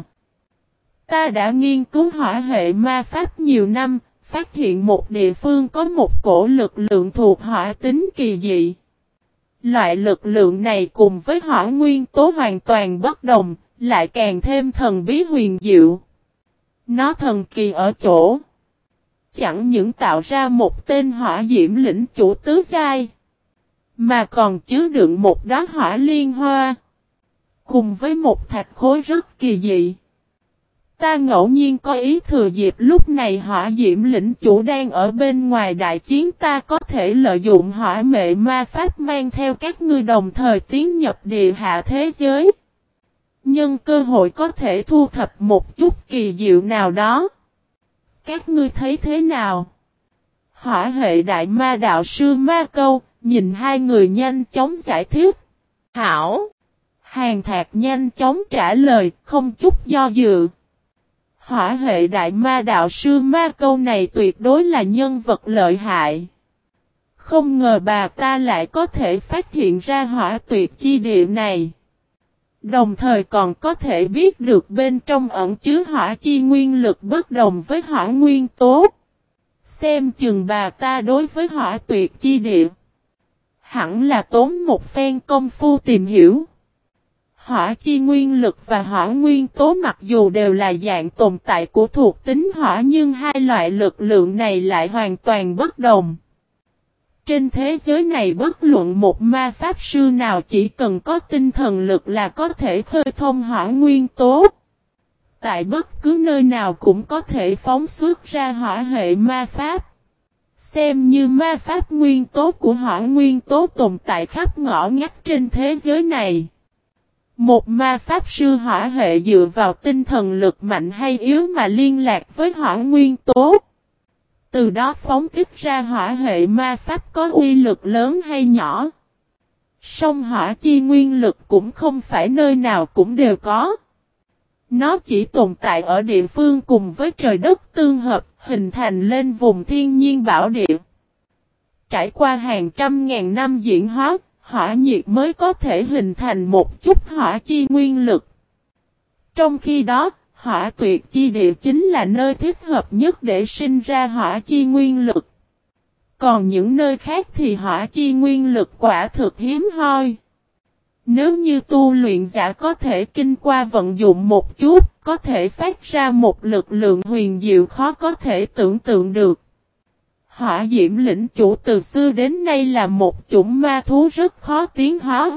Ta đã nghiên cứu hỏa hệ ma pháp nhiều năm, phát hiện một địa phương có một cổ lực lượng thuộc hỏa tính kỳ dị. Loại lực lượng này cùng với hỏa nguyên tố hoàn toàn bất đồng, lại càng thêm thần bí huyền diệu. Nó thần kỳ ở chỗ chẳng những tạo ra một tên Hỏa Diễm lĩnh chủ tứ giai, mà còn chứa đựng một đóa hỏa liên hoa, cùng với một thạch khối rất kỳ dị. Ta ngẫu nhiên có ý thừa dịp lúc này Hỏa Diễm lĩnh chủ đang ở bên ngoài đại chiến ta có thể lợi dụng hỏa mệ ma pháp mang theo các ngươi đồng thời tiến nhập địa hạ thế giới. Nhân cơ hội có thể thu thập một chút kỳ diệu nào đó. Các ngươi thấy thế nào? Hỏa hệ đại ma đạo sư Ma Câu, nhìn hai người nhanh chóng giải thích. Hảo! Hàn Thạc nhanh chóng trả lời, không chút do dự. Hỏa hệ đại ma đạo sư Ma Câu này tuyệt đối là nhân vật lợi hại. Không ngờ bà ta lại có thể phát hiện ra hỏa tuyệt chi địa này. Đồng thời còn có thể biết được bên trong ẩn chứa hỏa chi nguyên lực bất đồng với hỏa nguyên tố. Xem chừng bà ta đối với hỏa tuyệt chi địa hẳn là tốn một phen công phu tìm hiểu. Hỏa chi nguyên lực và hỏa nguyên tố mặc dù đều là dạng tồn tại của thuộc tính hỏa nhưng hai loại lực lượng này lại hoàn toàn bất đồng. Trên thế giới này bất luận một ma pháp sư nào chỉ cần có tinh thần lực là có thể khơi thông hỏa nguyên tố. Tại bất cứ nơi nào cũng có thể phóng xuất ra hỏa hệ ma pháp. Xem như ma pháp nguyên tố của hỏa nguyên tố tồn tại khắp ngõ ngách trên thế giới này. Một ma pháp sư hỏa hệ dựa vào tinh thần lực mạnh hay yếu mà liên lạc với hỏa nguyên tố. Từ đó phóng thích ra hỏa hệ ma pháp có uy lực lớn hay nhỏ. Song hỏa chi nguyên lực cũng không phải nơi nào cũng đều có. Nó chỉ tồn tại ở địa phương cùng với trời đất tương hợp, hình thành lên vùng thiên nhiên bảo địa. Trải qua hàng trăm ngàn năm diễn hóa, hỏa nhiệt mới có thể hình thành một chút hỏa chi nguyên lực. Trong khi đó, hỏa tuyệt chi địa chính là nơi thích hợp nhất để sinh ra hỏa chi nguyên lực. Còn những nơi khác thì hỏa chi nguyên lực quả thực hiếm hoi. Nếu như tu luyện giả có thể kinh qua vận dụng một chút, có thể phát ra một lực lượng huyền diệu khó có thể tưởng tượng được. Hỏa diễm lĩnh chủ từ xưa đến nay là một chủng ma thú rất khó tiến hóa.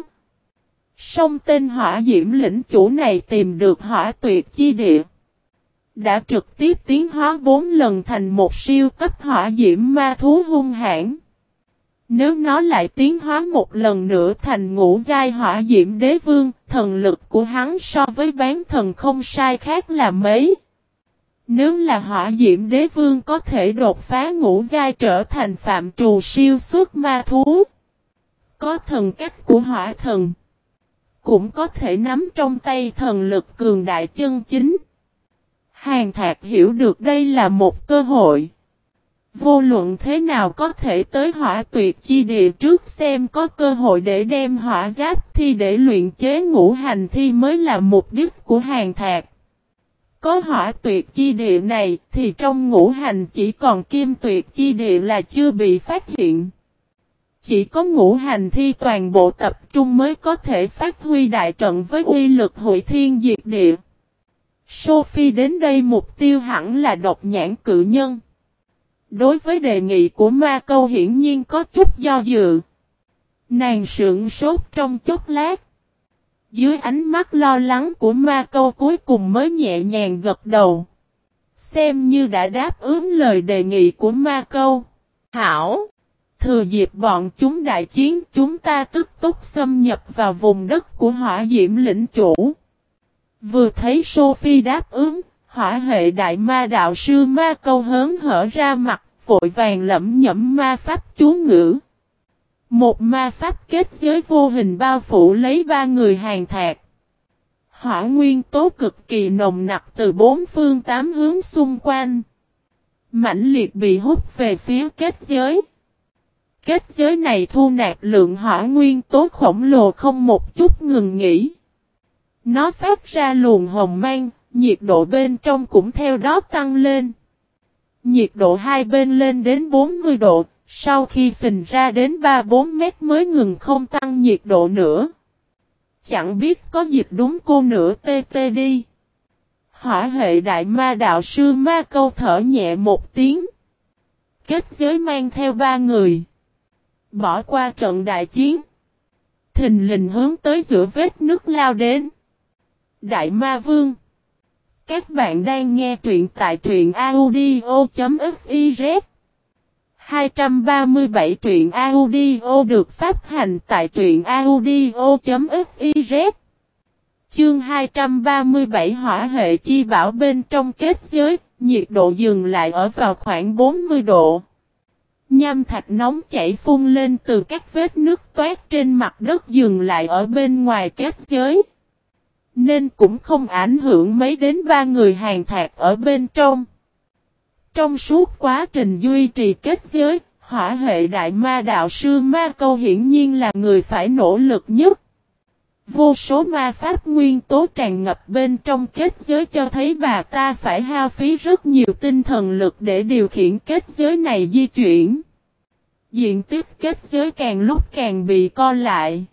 Song tên hỏa diễm lĩnh chủ này tìm được hỏa tuyệt chi địa. Đã trực tiếp tiến hóa 4 lần thành một siêu cấp hỏa diễm ma thú hung hãn. Nếu nó lại tiến hóa một lần nữa thành ngũ giai hỏa diễm đế vương, thần lực của hắn so với bán thần không sai khác là mấy. Nếu là hỏa diễm đế vương có thể đột phá ngũ giai trở thành phạm trù siêu xuất ma thú. Có thần cách của hỏa thần. Cũng có thể nắm trong tay thần lực cường đại chân chính. Hàn Thạc hiểu được đây là một cơ hội. Vô luận thế nào có thể tới hỏa tuyệt chi địa trước xem có cơ hội để đem hỏa giáp thi để luyện chế ngũ hành thi mới là mục đích của Hàn Thạc. Có hỏa tuyệt chi địa này thì trong ngũ hành chỉ còn kim tuyệt chi địa là chưa bị phát hiện. Chỉ có ngũ hành thi toàn bộ tập trung mới có thể phát huy đại trận với uy lực hủy thiên diệt địa. Sophie đến đây mục tiêu hẳn là độc nhãn cự nhân. Đối với đề nghị của Ma Câu hiển nhiên có chút do dự. Nàng sững sốt trong chốc lát. Dưới ánh mắt lo lắng của Ma Câu cuối cùng mới nhẹ nhàng gật đầu. Xem như đã đáp ứng lời đề nghị của Ma Câu. Hảo! Thừa dịp bọn chúng đại chiến chúng ta tức tốc xâm nhập vào vùng đất của hỏa diễm lĩnh chủ. Vừa thấy Sophie đáp ứng, hỏa hệ đại ma đạo sư Ma Câu hớn hở ra mặt, vội vàng lẩm nhẩm ma pháp chú ngữ. Một ma pháp kết giới vô hình bao phủ lấy ba người Hàn Thạc. Hỏa nguyên tố cực kỳ nồng nặc từ bốn phương tám hướng xung quanh. Mãnh liệt bị hút về phía kết giới. Kết giới này thu nạp lượng hỏa nguyên tố khổng lồ không một chút ngừng nghỉ. Nó phát ra luồng hồng mang, nhiệt độ bên trong cũng theo đó tăng lên. Nhiệt độ hai bên lên đến 40 độ, sau khi phình ra đến 3-4 mét mới ngừng không tăng nhiệt độ nữa. Chẳng biết có dịch đúng cô nữa tê đi. Hỏa hệ đại ma đạo sư Ma Câu thở nhẹ một tiếng. Kết giới mang theo ba người. Bỏ qua trận đại chiến. Thình lình hướng tới giữa vết nước lao đến. Đại Ma Vương. Các bạn đang nghe truyện tại truyện audio.fiz. 237 truyện audio được phát hành tại truyện audio.fiz. Chương 237 hỏa hệ chi bảo bên trong kết giới, nhiệt độ dừng lại ở vào khoảng 40 độ. Nham thạch nóng chảy phun lên từ các vết nước toát trên mặt đất dừng lại ở bên ngoài kết giới. Nên cũng không ảnh hưởng mấy đến ba người Hàn Thạc ở bên trong. Trong suốt quá trình duy trì kết giới, Hỏa hệ đại ma đạo sư Ma Câu hiển nhiên là người phải nỗ lực nhất. Vô số ma pháp nguyên tố tràn ngập bên trong kết giới cho thấy bà ta phải hao phí rất nhiều tinh thần lực để điều khiển kết giới này di chuyển. Diện tích kết giới càng lúc càng bị co lại.